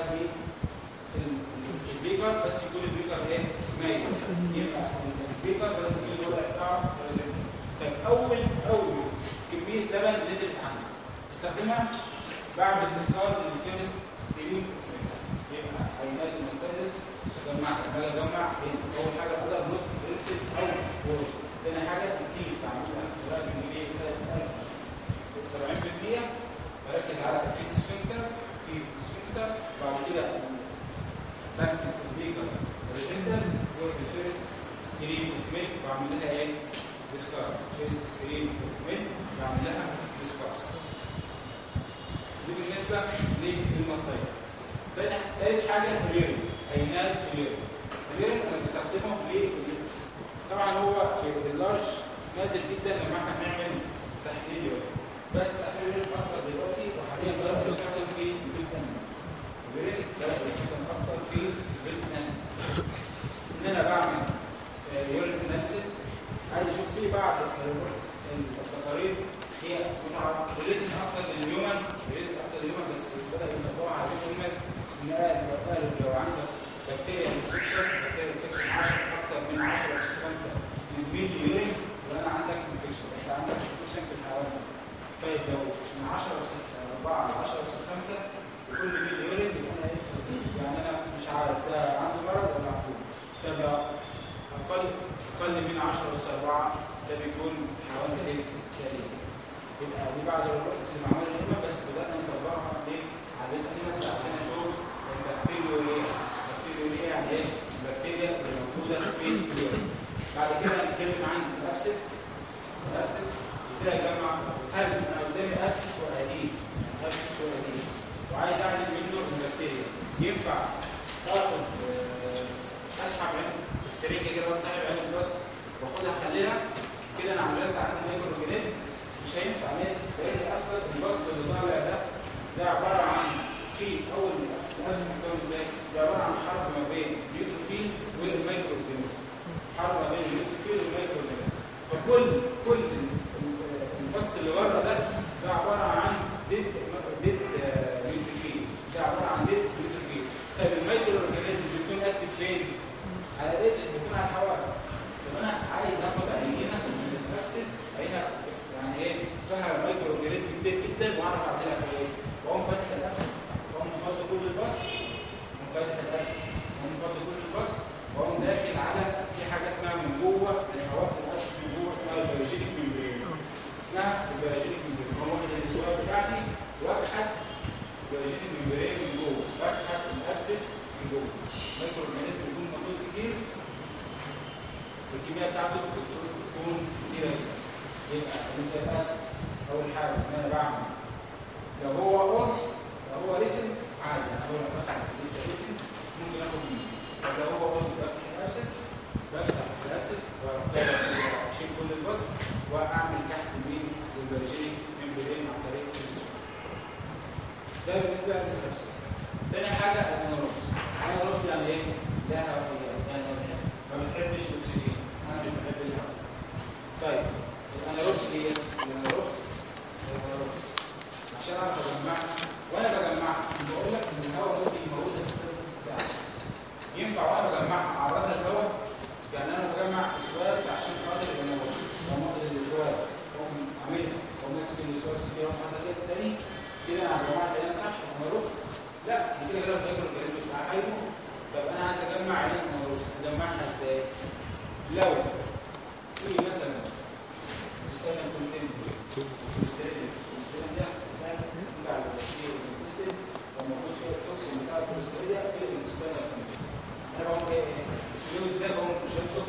البيكر بس يكون البيكر ايه؟ مايل. يبقى البيكر بس يكون الوضع بتاعه. طيب اول كميه لبن نزلت عندي استخدمها بعمل ديسكارد للفيرست ستيريو. يبقى عينات المستانس اجمع اول حاجه اقدر نوت برنسل او وورد. ثاني حاجه التيب بعملها بطريقه ان في 70% بركز على التيب سفنكتر بعد كده بمسك البيكر هوريزونتال والفيرست ستريم اوف ميلك بعمل لها ايه؟ ديسكارد فيرست ستريم اوف ميلك بعمل لها ديسكارد. دي بالنسبه للماستايتس. تالت حاجه ريرن عينات ريرن. الريرن انا بستخدمه ليه؟ طبعا هو في اللارج نادر جدا لما احنا بنعمل تحليل يورين، بس اخر اكتر دلوقتي وحاليا بدأ يستخدم في الفيتامين. الريرن بدأ يستخدم اكتر في الفيتامين. ان انا بعمل يورين اناليسيس، عايز اشوف فيه بعض الريبورتس التقارير هي ريليتد اكتر للهيومن، بس بدأ يطبقوها على الهيومنز. ان قال لو عندك بكتيريا انفكشن 10 اكتر من 10 أس 5 من يورين، يبقى انا عندك انفكشن، انت عندك انفكشن في الحيوان. طيب لو من 10 أس 4 ل 10 أس 5 وكل ميل يورين يبقى انا ايه؟ يعني انا مش عارف ده عنده مرض ولا عنده. طب لو اقل من 10 أس 4 ده بيكون حيوان هيلث سليم. يبقى دي بعض الريبورتس اللي معموله هنا، بس بدانا نطبقها ليه؟ على الانيمالز عشان اشوف البكتيريا يعني ايه؟ البكتيريا اللي موجوده في اليورين. بعد كده هنتكلم عن الابسس. ازاي اجمع؟ هل انا قدامي ابسس واديب وعايز اعزل منه البكتيريا، ينفع اخد اسحب السرنجه كده واسحب عين البص واخدها احللها كده انا عملت عندي مايكرو اورجانيزم؟ مش هينفع ليه؟ لان اصلا البص اللي طالع ده عباره عن في اول الابسس مكون ازاي؟ ده عباره عن حرب ما بين النيوتروفيل والمايكرو اورجانيزم. حرب ما بين النيوتروفيل والمايكرو اورجانيزم. فكل البص اللي ورا ده عباره عن ديد نيوتروفيل، ده عباره عن ديد نيوتروفيل. طيب المايكرو اورجانيزم بيكون اكتف فين؟ على الايدج، بيكون على الحواف. طب انا عايز اخد عينه من الابسس، عينه يعني ايه؟ فيها مايكرو اورجانيزم كتير جدا واعرف اعزلها كويس. واقوم فاتح الابسس، واقوم مفضي كل البص، واقوم داخل على في حاجه اسمها من جوه الحواف الابسس من جوه اسمها البيوجينيك ميمبرين. هو واخد السؤال بتاعتي واكحت البيوجينيك ميمبرين من جوه، واكحت الابسس من جوه. المايكرو اورجانيزم بيكون موجود كتير، الكميه بتاعته بتكون كتيره جدا. يبقى بالنسبه للابسس اول حاجه ان انا بعمل لو هو ريسنت عادي، يعني هو مثلا لسه ريسنت ممكن اخد منه. طب لو هو بفتح الابسس واشيل كل البص واعمل تحت مين البيوجينيك ميمبرين عن طريق الجسم. ده بالنسبه للابسس. تاني حاجه الاناروبس يعني ايه؟ لا هوائيه، يعني ما بتحبش الاكسجين، انا مش بحب الهواء. طيب الاناروبس ايه؟ الاناروبس عشان اعرف اجمعها، وانا بجمعها بقول لك ان الهواء دلوقتي موجوده في 3 ساعات. ينفع وانا بجمعها اعرضها الهواء؟ يعني انا بجمع سوابس عشان خاطر الاناروبس، واخد السوابس واقوم عاملها واقوم ماسك السوابس كده واقوم حاططها كده تاني كده انا جمعت كلام صح الاناروبس؟ لا، دي كده الفكره الجسم بتاع حيوه. طب انا عايز اجمع عين الاناروبس، اجمعها ازاي؟ لو في مثلا تستخدم كونتنت على التشكيل الانتستين وموجود فيه التوكسين بتاع الكوليسترول في الانتستين. انا بقوم ايه؟ الفلويد ده بقوم شلته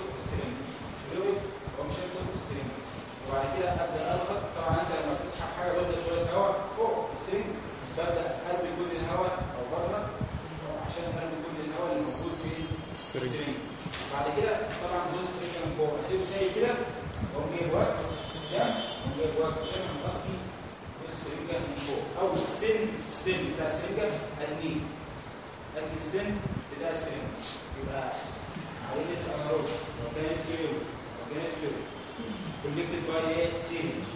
بالسرنج، وبعد كده ابدا اضغط. طبعا انت لما بتسحب حاجه ببدا شويه هواء فوق السرنج، ببدا ارمي كل الهواء او بضغط عشان ارمي كل الهواء اللي موجود في السرنج. بعد كده طبعا دوز السرنج من فوق اسيبه زي كده، واقوم جايب واكس عشان اغطي السرنجه من فوق، او السن بتاع السرنجه ادني السن بتاع السرنجه. يبقى عينه الاناروبس وكانت فلويد collected by a syringe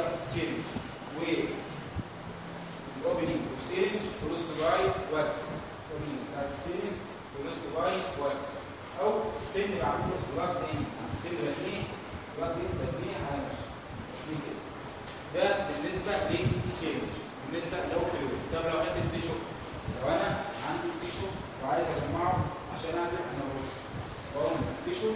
opening of syringe closed by wax. opening of syringe closed by wax. او السن اللي عنده بلاك ان، السن بتنيه على نفسه. ده بالنسبه للسيرنج. بالنسبه لو فلويد. طب لو عندي تيشو، لو انا عندي تيشو وعايز اجمعه عشان اعزل اناروبس، بقوم تيشو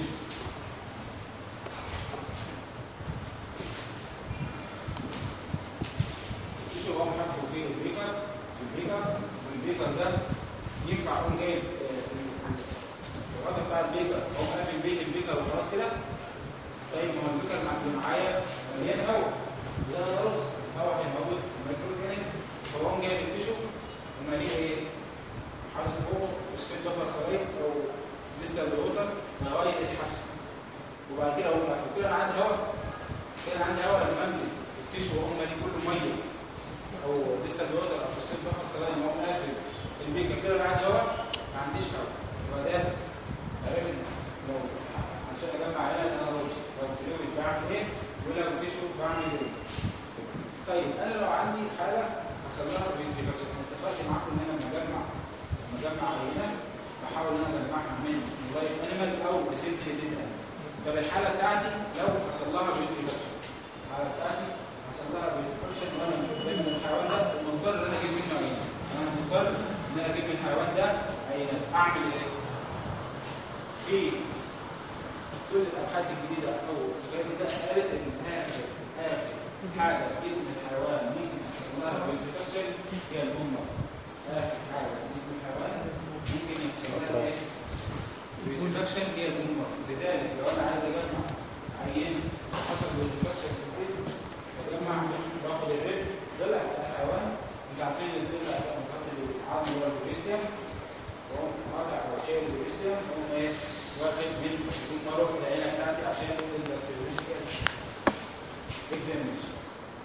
بقوم حاطه في البيكر، والبيكر ده ينفع اقوم جايب الغطا بتاع البيكر اقوم قافل بيه البيكر وخلاص كده. طيب ما هو البيكر معايا مليان هواء، ده رز هواء هيموت الميكرو اورجانيزم، فهو جايب التيشو وماليه ايه؟ حاطط فوق فوسفات بفر صغير او ديستال ووتر لغايه الحشو، وبعد كده اقوم قافل. كده انا عندي هواء، كده انا عندي هواء لما املي التيشو وهو مالي كله ميه او ديستال ووتر او فوسفات بفر صغير لما اقوم قافل البيكر كده انا عندي هواء، ما عنديش هواء. يبقى ده عرفت لو عشان اجمع هنا انا رز لو فلويد بعمل ايه؟ يقول لك التيشو بعمل ايه؟ طيب انا لو عندي حاله حصل لها فيتريفاكشن، اتفقت معاكم ان انا لما اجمع عينه بحاول ان انا اجمعها من لايف انيمال او بسنتيتد انيمال. طب الحاله بتاعتي لو حصل لها فيتريفاكشن، الحاله بتاعتي حصل لها فيتريفاكشن وانا مش قريب من الحيوان ده ومضطر ان انا اجيب منه عينه، انا مضطر ان انا اجيب من الحيوان ده عينه، اعمل ايه؟ في كل الابحاث الجديده او التجارب ده قالت ان اخر حاجه في جسم الحيوان ممكن يحصل لها فيتريفاكشن هي البومه. اخر حاجه في جسم الحيوان ممكن يحصل لها ايه؟ فيتريفاكشن هي البومه. لذلك لو انا عايز اجمع عينه حصل فيتريفاكشن في الجسم بجمع باخد الريب ضلع الحيوان، انتوا عارفين ان الضلع ده مقابل العظم هو البريستيوم، واقوم قاطع او شايل البريستيوم واقوم ايه؟ واخد من المرض العينه بتاعتي عشان البكتيريولوجيكال اكزامينشن.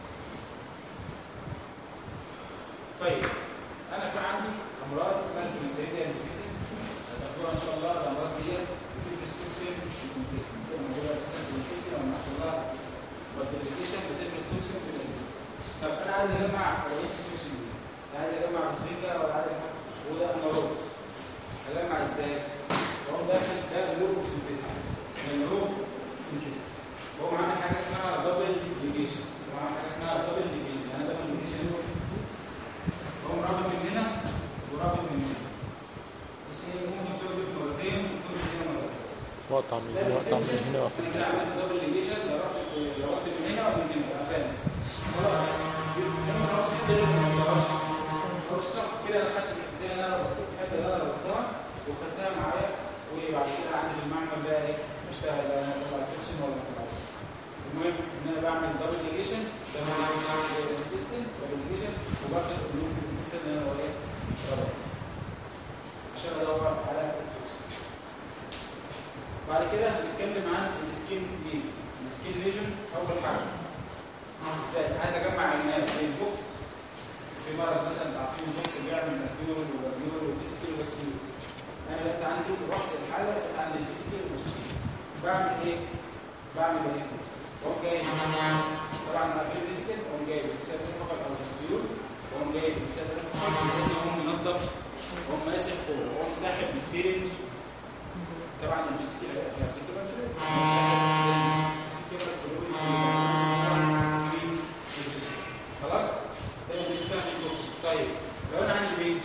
طيب انا في عندي امراض اسمها الكليستيريديا ديزيز، هتاخدوها ان شاء الله. الامراض دي بتفرز توكسين في الانتستين، بتبقى موجوده اساسا في الانتستين، لما يحصل لها بكتيريولوجيكال بتفرز توكسين في الانتستين. طب انا عايز اجمع عينه التوكسين دي، عايز اجمع بسرنجه ولا عايز احط في الشهوده انا رز، اجمع ازاي؟ هو داخل ده لوب في الانتستين، من لوب في الانتستين، هو معانا حاجه اسمها دبل ليجيشن، معانا حاجه اسمها دبل ليجيشن، يعني دبل ليجيشن هو رابط من هنا ورابط من هنا، بس هي ممكن تربط مرتين وتربط من هنا مرتين، وقطع من هنا وقطع من هنا انا كده عملت دبل ليجيشن، لو ربطت من هنا ومن هنا يبقى فاهم خلاص. لما خلاص الحته دي ما تنفعش فرصه كده، انا خدت الحته اللي انا ربطتها، الحته اللي انا ربطتها وخدتها معايا، وبعد كده عندي في المعمل بقى ايه؟ اشتغل بقى انا اطلع التوكسين ولا ما اطلعش. المهم ان انا بعمل دبل ليجيشن، دبل ليجيشن وباخد اللوب في الانتستين اللي انا هو ايه؟ رابط عشان ادور على التوكسين. بعد كده هنتكلم عن السكين ليجن. السكين ليجن اول حاجه ازاي عايز اجمع عينات زي البوكس، في مرض مثلا عارفين البوكس بيعمل ماكيول وبابيول وفيسيكيول وباستيول، انا لقيت عندي رحت الحاله لقيت عندي الفيسيكيول وباستيول، بعمل ايه؟ بقوم جايب طبعا في الفيسيكيول بقوم جايب الكساد الفقر او الباستيول، بقوم جايب الكساد الفقر واقوم منظف واقوم ماسح فوق واقوم ساحب بالسيرنج. طبعا الفيسيكيول هيبقى فيها فيسيكيول فلويد، خلاص ده بالنسبه للتوكسين. طيب لو انا عندي بيج،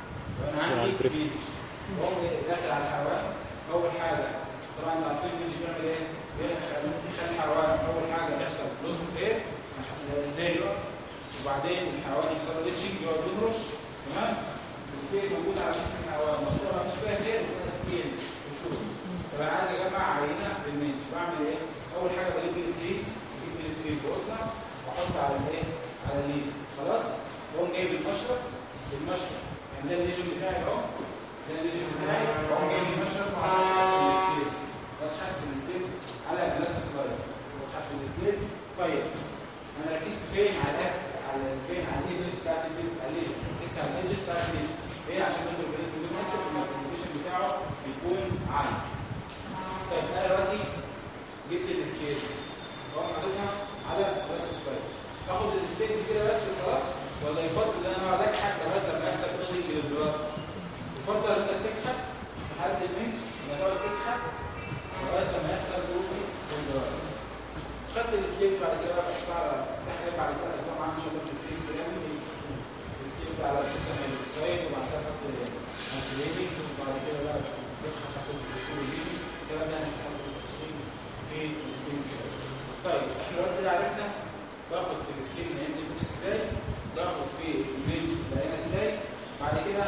وهو داخل على الحيوان، اول حاجه طبعا انتوا عارفين البيج بيعمل ايه؟ بيخلي الحيوان اول حاجه يحصل لوس اوف اير الديريو، وبعدين الحيوان يحصل له ليتشنج يقعد يهرش، تمام؟ الفيل موجود على جسم الحيوان، منطقه مش فيها دير وفيها سكيلز وشوف. طب انا عايز اجمع عينه بالمنش، بعمل ايه؟ اول حاجه بجيب السرير بقطع واحط على الايه؟ على الليجن، خلاص؟ واقوم جايب المشرط يعني ده الليجن بتاعي اهو، ده الليجن بتاعي، واقوم جايب المشرط وحاطط في السكيلز، بتحط في السكيلز على جلاس سلايد، بتحط في السكيلز. طيب انا ركزت فين؟ على فين؟ على الايدجز بتاعت الليجن، ركزت على الايدجز بتاعت الليجن، ليه؟ عشان انتوا بالنسبه لكم الكوميونيكيشن بتاعه بيكون عالي. طيب انا دلوقتي جبت السكيلز واقوم حاططها على جلاس سلايد، اخد السكيلز كده بس وخلاص، ولا يفضل ان انا اقعد اكحت لغايه لما يحصل توزيع للجراد؟ يفضل انت تكحت في حاله المنش، انك تقعد تكحت لغايه لما يحصل توزيع للجراد. خدت السكيلز بعد كده بقى بحطها على تحت، بعد كده طبعا مش هحط السكيلز كامل، السكيلز على الجسم السايد، وبعد كده احط انسولينيك، وبعد كده بقى بفحص احط السكيلز الكلام ده هنحط في السكيلز كده. طيب احنا دلوقتي كده عرفنا باخد في السكيل نهايه البوكس ازاي، باخد في الميل العينه ازاي. بعد كده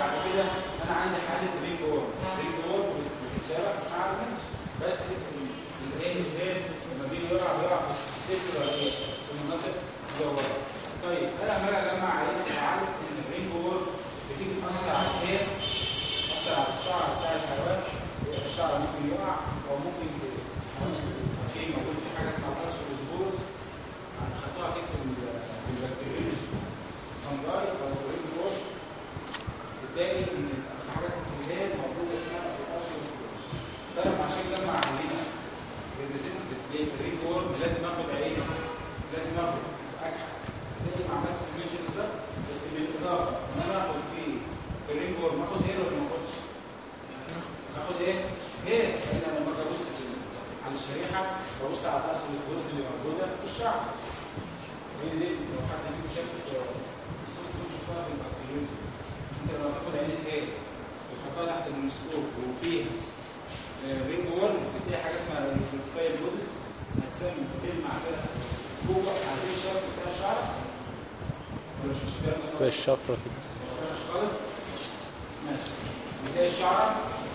انا عندي حاله رينج وور بتتشابه مع المنش، بس الايه لما بيجي يقع في السيركل ولا ايه في المناطق الجوهريه. طيب انا لما اجي اجمع عينه عارف ان الرينج وورم بتيجي تاثر على الهير، تاثر على الشعر بتاع الحيوان، الشعر ممكن يقع او ممكن في موجود في حاجه اسمها باراسوسبور خدتوها كده في البكتيريولوجي فنجاي او في الرينج وورم، بتلاقي ان في حاجه اسمها الهير موجوده اسمها باراسوسبور. فانا عشان اجمع عينه الرينج وورم لازم اخد عينه، لازم اخد اكحل زي ما عملت في الميجرز ده، بس بالاضافه ان انا اخد في الرينج وورم اخد هير ولا ما اخدش؟ اخد ايه؟ هير. انا لما اجي ابص على الشريحه ببص على الاسوسبورز اللي موجوده في الشعر. دي لو حد فيكم شاف تكون شفتها في البكتيريولوجي، انت لما تاخد عينه هير وتحطها تحت الميكروسكوب وفيها رينج وورم بتلاقي حاجه اسمها الفلوتايل بودس، اجسام بتلمع كده جوه على الشفط بتاع الشعر ولا مش فاهم زي الشفرة كده مش خالص. ماشي. بتلاقي الشعر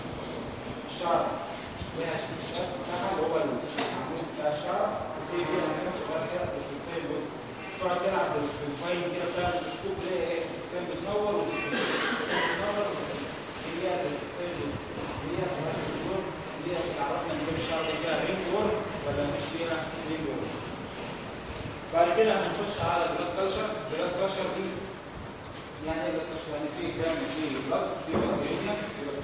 ليها الشفط بتاعها اللي هو العمود بتاع الشعر، بتلاقي فيها اجسام صغيره كده الفلوتايل بودس، تقعد تلعب في الفاين كده بتاع الميكروسكوب تلاقي ايه اجسام بتنور وبتنور هي الفلوتايل بودس هي اللي عرفنا ان كل الشعر دي فيها رينج وورم ولا مش فيها رينج وورم. بعد كده هنخش على البلاد كلشر. البلاد كلشر دي يعني ايه بلاد كلشر؟ يعني في دم، في بلاد، في بكتيريا،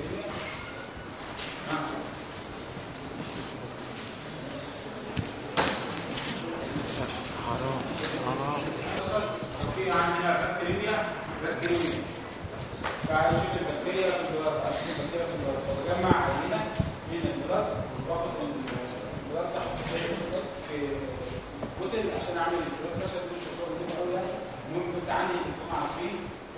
حرام في عندنا بكتيريا. فهنشوف البكتيريا في البلاد، اشوف البكتيريا في البلاد، فبجمع عينه من البلاد واخد البلاد تحت في بوتل عشان اعمل البلاد كلشر. مش شغل كده قوي يعني، المهم بس عندي انتوا عارفين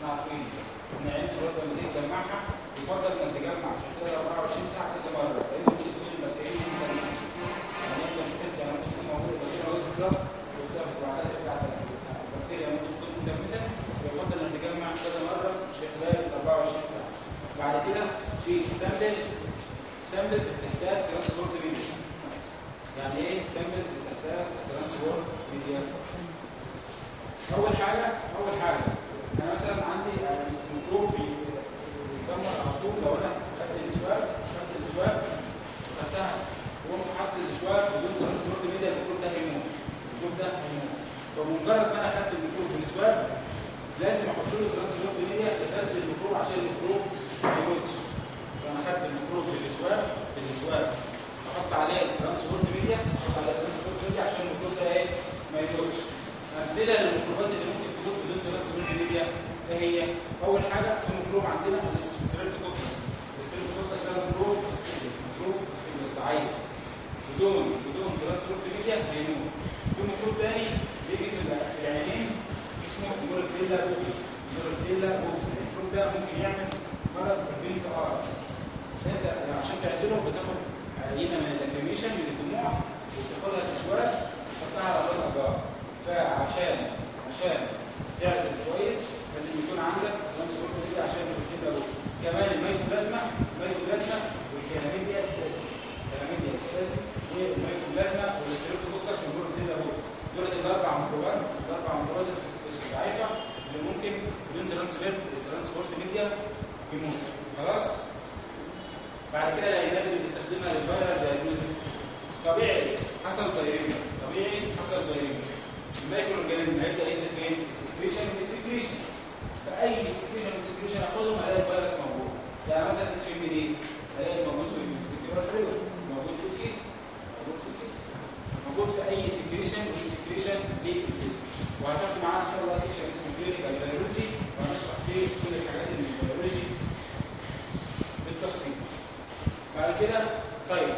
ان عينه البلاد لما تيجي تجمعها يفضل انك تجمع في خلال 24 ساعه كذا مره، لان مش تكون البكتيريا دي يعني انت بترجع لما تكون موجوده البكتيريا موجوده في البلاد وبتاخد العادات بتاعت البكتيريا ممكن تكون متجمده، ويفضل انك تجمع كذا مره في خلال 24 ساعه. بعد كده في سامبلز بتحتاج ترانسبورت ميديا. يعني ايه سامبلز بتحتاج ترانسبورت ميديا؟ اول حاجه انا مثلا عندي ميكروب بيتدمر على طول. لو انا خدت الاسواب خدتها وقمت حاطط الاسواب بدون ترانسبورت ميديا الميكروب ده هيموت. فمجرد ما انا خدت الميكروب بالاسواب لازم احط له ترانسبورت ميديا تغذي الميكروب عشان الميكروب ما يموتش. فانا خدت الميكروب بالاسواب احط عليه ترانسبورت ميديا، عشان الميكروب ده ايه ما يموتش. امثله للميكروبات اللي ممكن تموت بدون ترانسبورت ميديا ايه هي؟ اول حاجه في ميكروب عندنا الستريبتوكوكس. الستريبتوكوكس ده ميكروب ضعيف بدون ترانسبورت ميديا هيموت. في ميكروب ثاني بيجي في العينين اسمه موركزيلا بوفيس. الميكروب ده ممكن يعمل مرض البينك ار. انت عشان تعزله بتاخد عينه من الاكريميشن من الدموع وبتاخدها بسواد وتحطها على الارض الجار. فعشان تعزل كويس لازم يكون عندك ترانسبورت ميديا عشان تبقى كمان الميكوبلازما والكلاميديا اساسي. والميكوبلازما والستريبتوكوكس والموركزيلا بوفيس دول الاربع ميكروبات الضعيفه اللي ممكن بدون ترانسبورت ميديا يموت. خلاص. بعد كده العينات اللي بنستخدمها للفيرال دايجنوستس طبيعي حصل فيريميا المايكرو اورجانيزم هيبدا ينزل فين؟ السكريشن فاي سكريشن اخدهم الاقي الفيروس موجود. يعني مثلا اسم دي الاقي موجود في السكريشن فلويد، موجود في الفيس، موجود في اي سكريشن للجسم. وهتاخد معانا ان شاء الله سيكشن اسمه كلينيكال فيرولوجي وهنشرح فيه كل الحاجات اللي في الفيرولوجي بالتفصيل. بعد كده طيب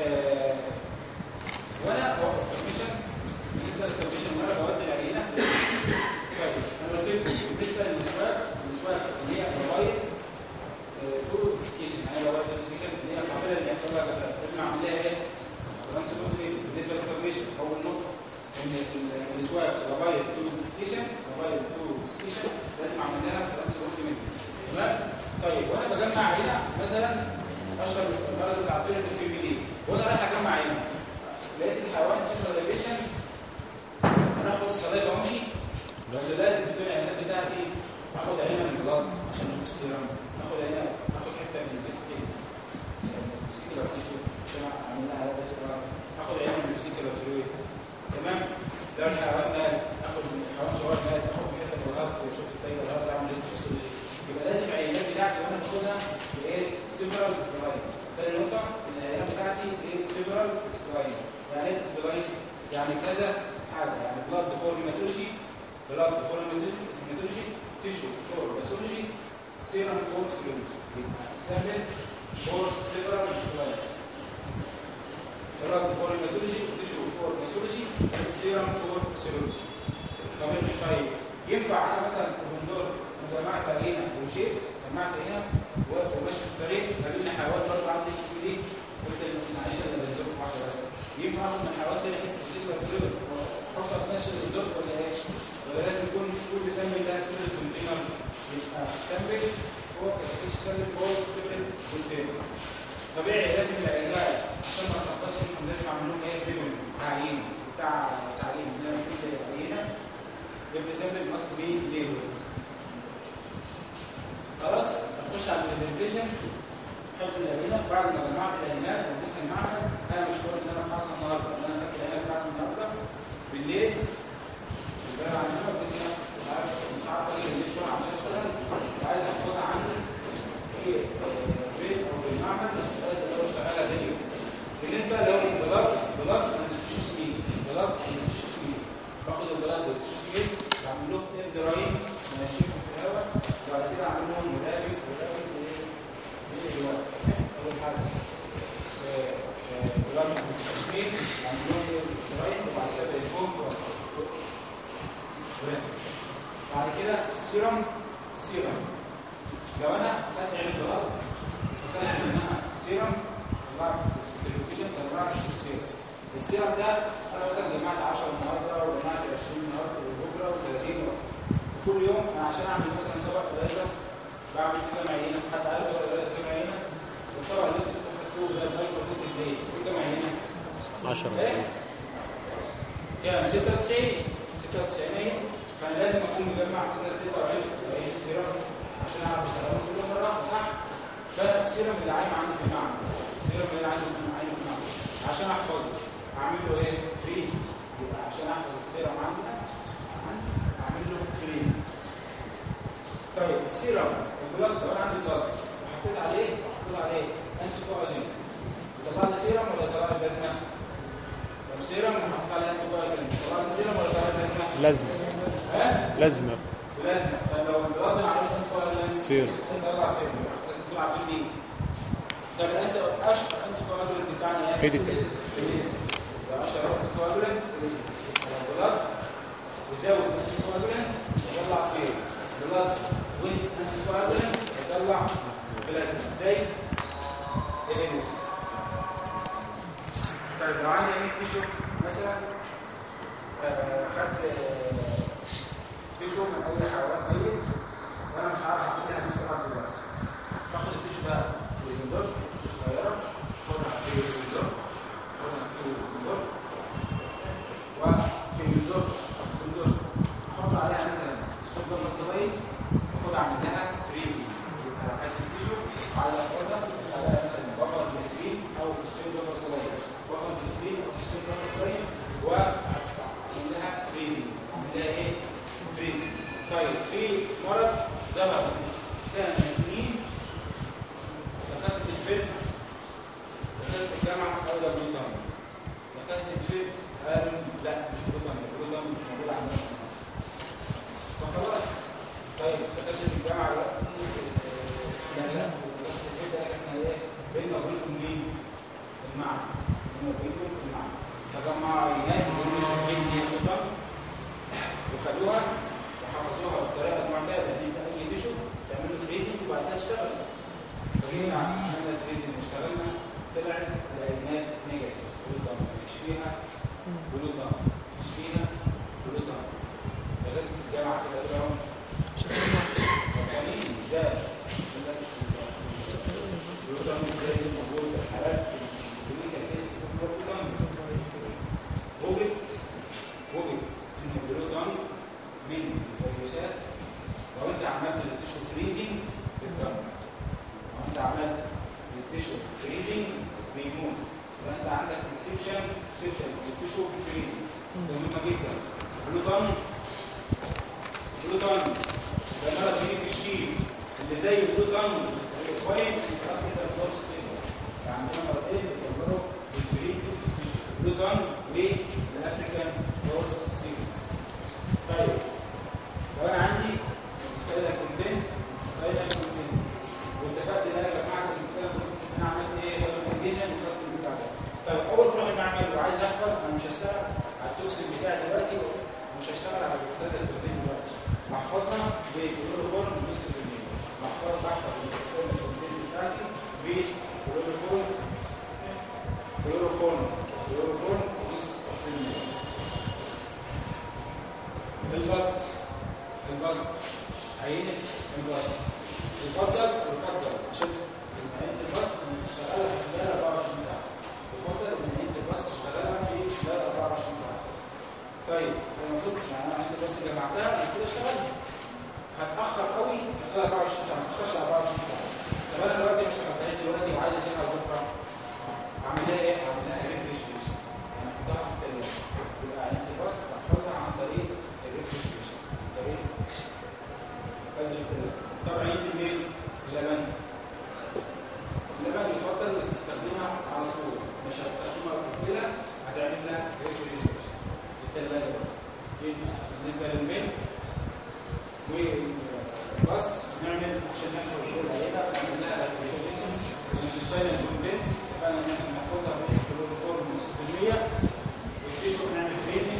وانا وقت السبمشن بالنسبه للسبمشن وانا بودي العينه. طيب انا قلت لكم بالنسبه للسواكس اللي هي موبايل تو ديسكيشن، يعني موبايل ديسكيشن اللي هي القابله اللي يحصل لها كفاءه لازم اعمل لها ايه؟ ترانسبورت. بالنسبه للسبمشن اول نقطه ان السواكس موبايل تو ديسكيشن لازم اعمل لها ترانسبورت. تمام. طيب وانا بجمع عينه مثلا اشهر المرض اللي عارفينه الفي بي دي وانا رايح اجمع عينه لقيت الحيوان في سلايفيشن انا اخد السلايفه وامشي ولا لازم تكون العينات بتاعتي اخد عينه من البلد عشان اشوف السيرم، اخد عينه اخد حته من الفيسيكال تيشو عشان اعمل لها بس اخد عينه من الفيسيكال فلويد. تمام. لو الحيوان مات اخد حيوان صغير مات اخد حته من الهارت واشوف التايجر الهارت اعمل هيستوباثولوجي. يبقى لازم العينات بتاعتي وانا باخدها بايه؟ سيبرال سلايد. تاني نقطه ان العينات بتاعتي ايه؟ سيبرال سلايد. يعني ايه سلايد؟ يعني كذا حاجه، يعني بلاد فور هيماتولوجي، بلاد فور هيماتولوجي، تيشو فور باثولوجي، سيرم فور سيرولوجي. يبقى السامبلز فور سيبرال سلايد. بلاد فور هيماتولوجي، تيشو فور باثولوجي، سيرم فور سيرولوجي. طيب ينفع انا مثلا كوندور جمعت هنا ومشيت، جمعت هنا وماشي في الطريق قابلني حيوان برضه عندي في ايدي، قلت معلش انا بدور في واحده بس، ينفع اخد من الحيوان تاني حته فيزيكال فلويد واحطها في نفس الدور ولا ايه؟ ولا لازم يكون كل سامبل ده سيبل كونتينر؟ يبقى سامبل فوق اتش سامبل فوق سيبل كونتينر. طبيعي لازم العلاج عشان ما اتاخرش منهم لازم اعمل لهم ايه؟ ليفل تعيين بتاع تعيين عينه يبقى سامبل ماست بي ليبل. خلاص نخش على البرزنتيشن. حفظ العينه بعد ما جمعت العينات وممكن المعمل انا مش فاضي ان انا افحصها النهارده، انا خدت العينه بتاعتي النهارده بالليل الجامعه عندنا وكده مش عارف اجي بالليل شويه عشان اشتغل وعايز احفظها عندي في البيت او في المعمل بس لو شغاله فيديو. بالنسبه لو بلاد التشوس مين؟ بلاد التشوس مين؟ باخد البلاد والتشوس مين بعمل له دراين ماشيهم في الهواء وبعد كده اعمل لهم مدابب اول حاجه بلاد التشوس مين بعمل لهم دراين وبعد كده بيفوق بعد كده السيرم. لو انا خدت عين البلاد وسالت منها السيرم طلعت السيرتيفيكيشن طلعت السيرم ده انا مثلا جمعت 10 النهارده وجمعت 20 النهارده وبكره و30 كل يوم. انا عشان اعمل مثلا طبق ثلاثه بعمل فيه كام عينه؟ حد عارف ولا ثلاثه كام عينه؟ والطبق اللي انتوا بتاخدوه ده المايكرو فوت ازاي؟ في كام عينه؟ 10 كام؟ 96 فانا لازم اكون مجمع مثلا 46 سيرم عشان اعرف اشتغلهم كل مره صح؟ فالسيرم اللي عايم عندي في المعمل، السيرم اللي عايم في المعمل عشان احفظه اعمل له ايه؟ فريز. يبقى عشان احفظ السيرم عندي اعمل له فريز. طيب السيرم البلاد لو انا عندي بلاد وحطيت عليه انتي كواجولانت يطلع لي سيرم ولا يطلع لي بلازما؟ لو سيرم وحطيت عليه انتي كواجولانت يطلع لي سيرم ولا يطلع لي بلازما؟ لازمه. طب لو البلاد ما عليهوش انتي كواجولانت سيرم يطلع سيرم. لازم تكون عارفين دي. طب انت اشهر انتي كواجولانت بتاعنا ايه؟ لو اشهر انتي كواجولانت البلاد وزود انتي كواجولانت يطلع سيرم. بلاد ويز انتي كواجولانت يطلع بلازما زي الانت. طيب لو عندي تيشو مثلا خدت تيشو من اي حيوان ميت وانا مش عارف اعملها لسه لغايه دلوقتي، باخد التيشو ده في الويندوز تيشو صغيره باخدها في الويندوز وفي الويندوز احط عليها مثلا صودا مصري باخد اعمل لها فريزنج. يبقى حته التيشو على كذا على مثلا بفر جليسرين او فوسفين بفر صغير بفر جليسرين او فوسفين بفر صغير واعمل لها فريزنج. اعمل لها ايه؟ فريزنج. طيب في مرض ظهر سنه من السنين دكاتره الفلت دكاتره الجامعه قالوا ده بروتون. دكاتره الفلت قالوا لا مش بروتون، البروتون مش موجود عندنا في مصر. فخلاص طيب دكاتره الجامعه دلوقتي لا دكاتره الفلت قال احنا ايه؟ بينا وبينكم مين؟ المعنى. بينا وبينكم المعنى. فجمعوا عينات مش بتجيب البروتون وخدوها وحفظوها بالطريقه المعتاده ان انت اي تيشو تعمل له فريزنج وبعدها تشتغل. فجينا عملنا فريزنج واشتغلنا طلعت العينات نيجاتيف بلوتون مفيش فيها بلوتون لغايه الجامعه كده لهم مكانين ازاي؟ بلوتون ازاي موجود في الحالات الكلينيكال كيس بلوتون عملت التيشو فريزنج بيموت. فانت عندك اكسبشن في التيشو فريزنج ده مهمه جدا. بلوتون ده بيجي في الشيل اللي زي البلوتون بس كويس يبقى كده كلوز سيجنال. يعني عندنا مرتين بيعملوا الفريزنج بلوتون والافريكان كلوز سيجنالز. طيب لو انا عندي ستايل كونتنت واتفقت ان انا جمعت الستايل كونتنت انا عملت ايه؟ اورجانيزيشن وخدت البتاع ده. طيب اول ما انا بعمل وعايز احفظ انا مش هشتغل على التوكسين بتاعي دلوقتي ومش هشتغل على الستايل كونتنت دلوقتي. بحفظها بالكلوروفورم نص بالمية. بحفظ الستايل كونتنت بتاعتي بالكلوروفورم نص بالمية. الباص عينة الباص يفضل عشان عينة الباص تشتغلها في خلال 24 ساعة. يفضل ان عينة الباص تشتغلها في خلال 24 ساعة. طيب المفروض يعني انا عينة الباص جمعتها المفروض اشتغلها. هتأخر قوي في خلال 24 ساعة، ما تخش 24 ساعة. طب انا دلوقتي ما اشتغلتهاش دلوقتي وعايز اسيبها لبكره. اعمل لها ايه؟ اعمل لها ريفريشريشن. يعني احطها في الثلاجة. يبقى عينة الباص احفظها عن طريق الريفريشريشن. طريق طبعا يمكن اللبن يفضل انك تستخدمها على طول، مش هتستخدمها كده هتعمل لها ريفريجريشن في الثلاجه. بالنسبه للميل والباص نعمل عشان نحفظ الشغل عليها نعمل لها ريفريجريشن. والستايل كونتنت اتفقنا ان احنا نحفظها بالكلوروفورم 6%. والتيشو نعمل فريزنج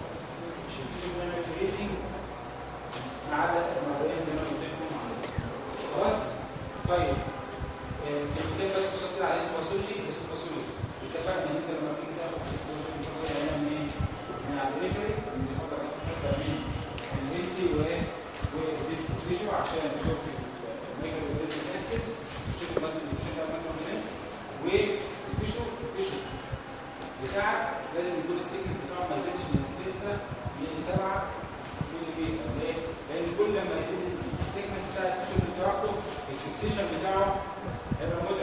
ما عدا الموضوعين اللي انا قلت لكم عليهم. خلاص؟ طيب كلمتين بس قصاد كده على الهيستوباثولوجي. اتفقنا ان انت لما تيجي تاخد الهيستوباثولوجي بتاخد عليها منين؟ من على البريفري بتاخد حته من الهيلسي والتيشو عشان تشوف الميكرو اورجانيزم اكتف، تشوف الميكروبيوليزم والتيشو بتاعك لازم يكون السيكنس بتاعه ما يزيدش من 6 ل 7 مللي. ليه؟ لان كل ما يزيد السيكنس بتاع التيشو اللي بتاخده الفيكسيشن بتاعه هيبقى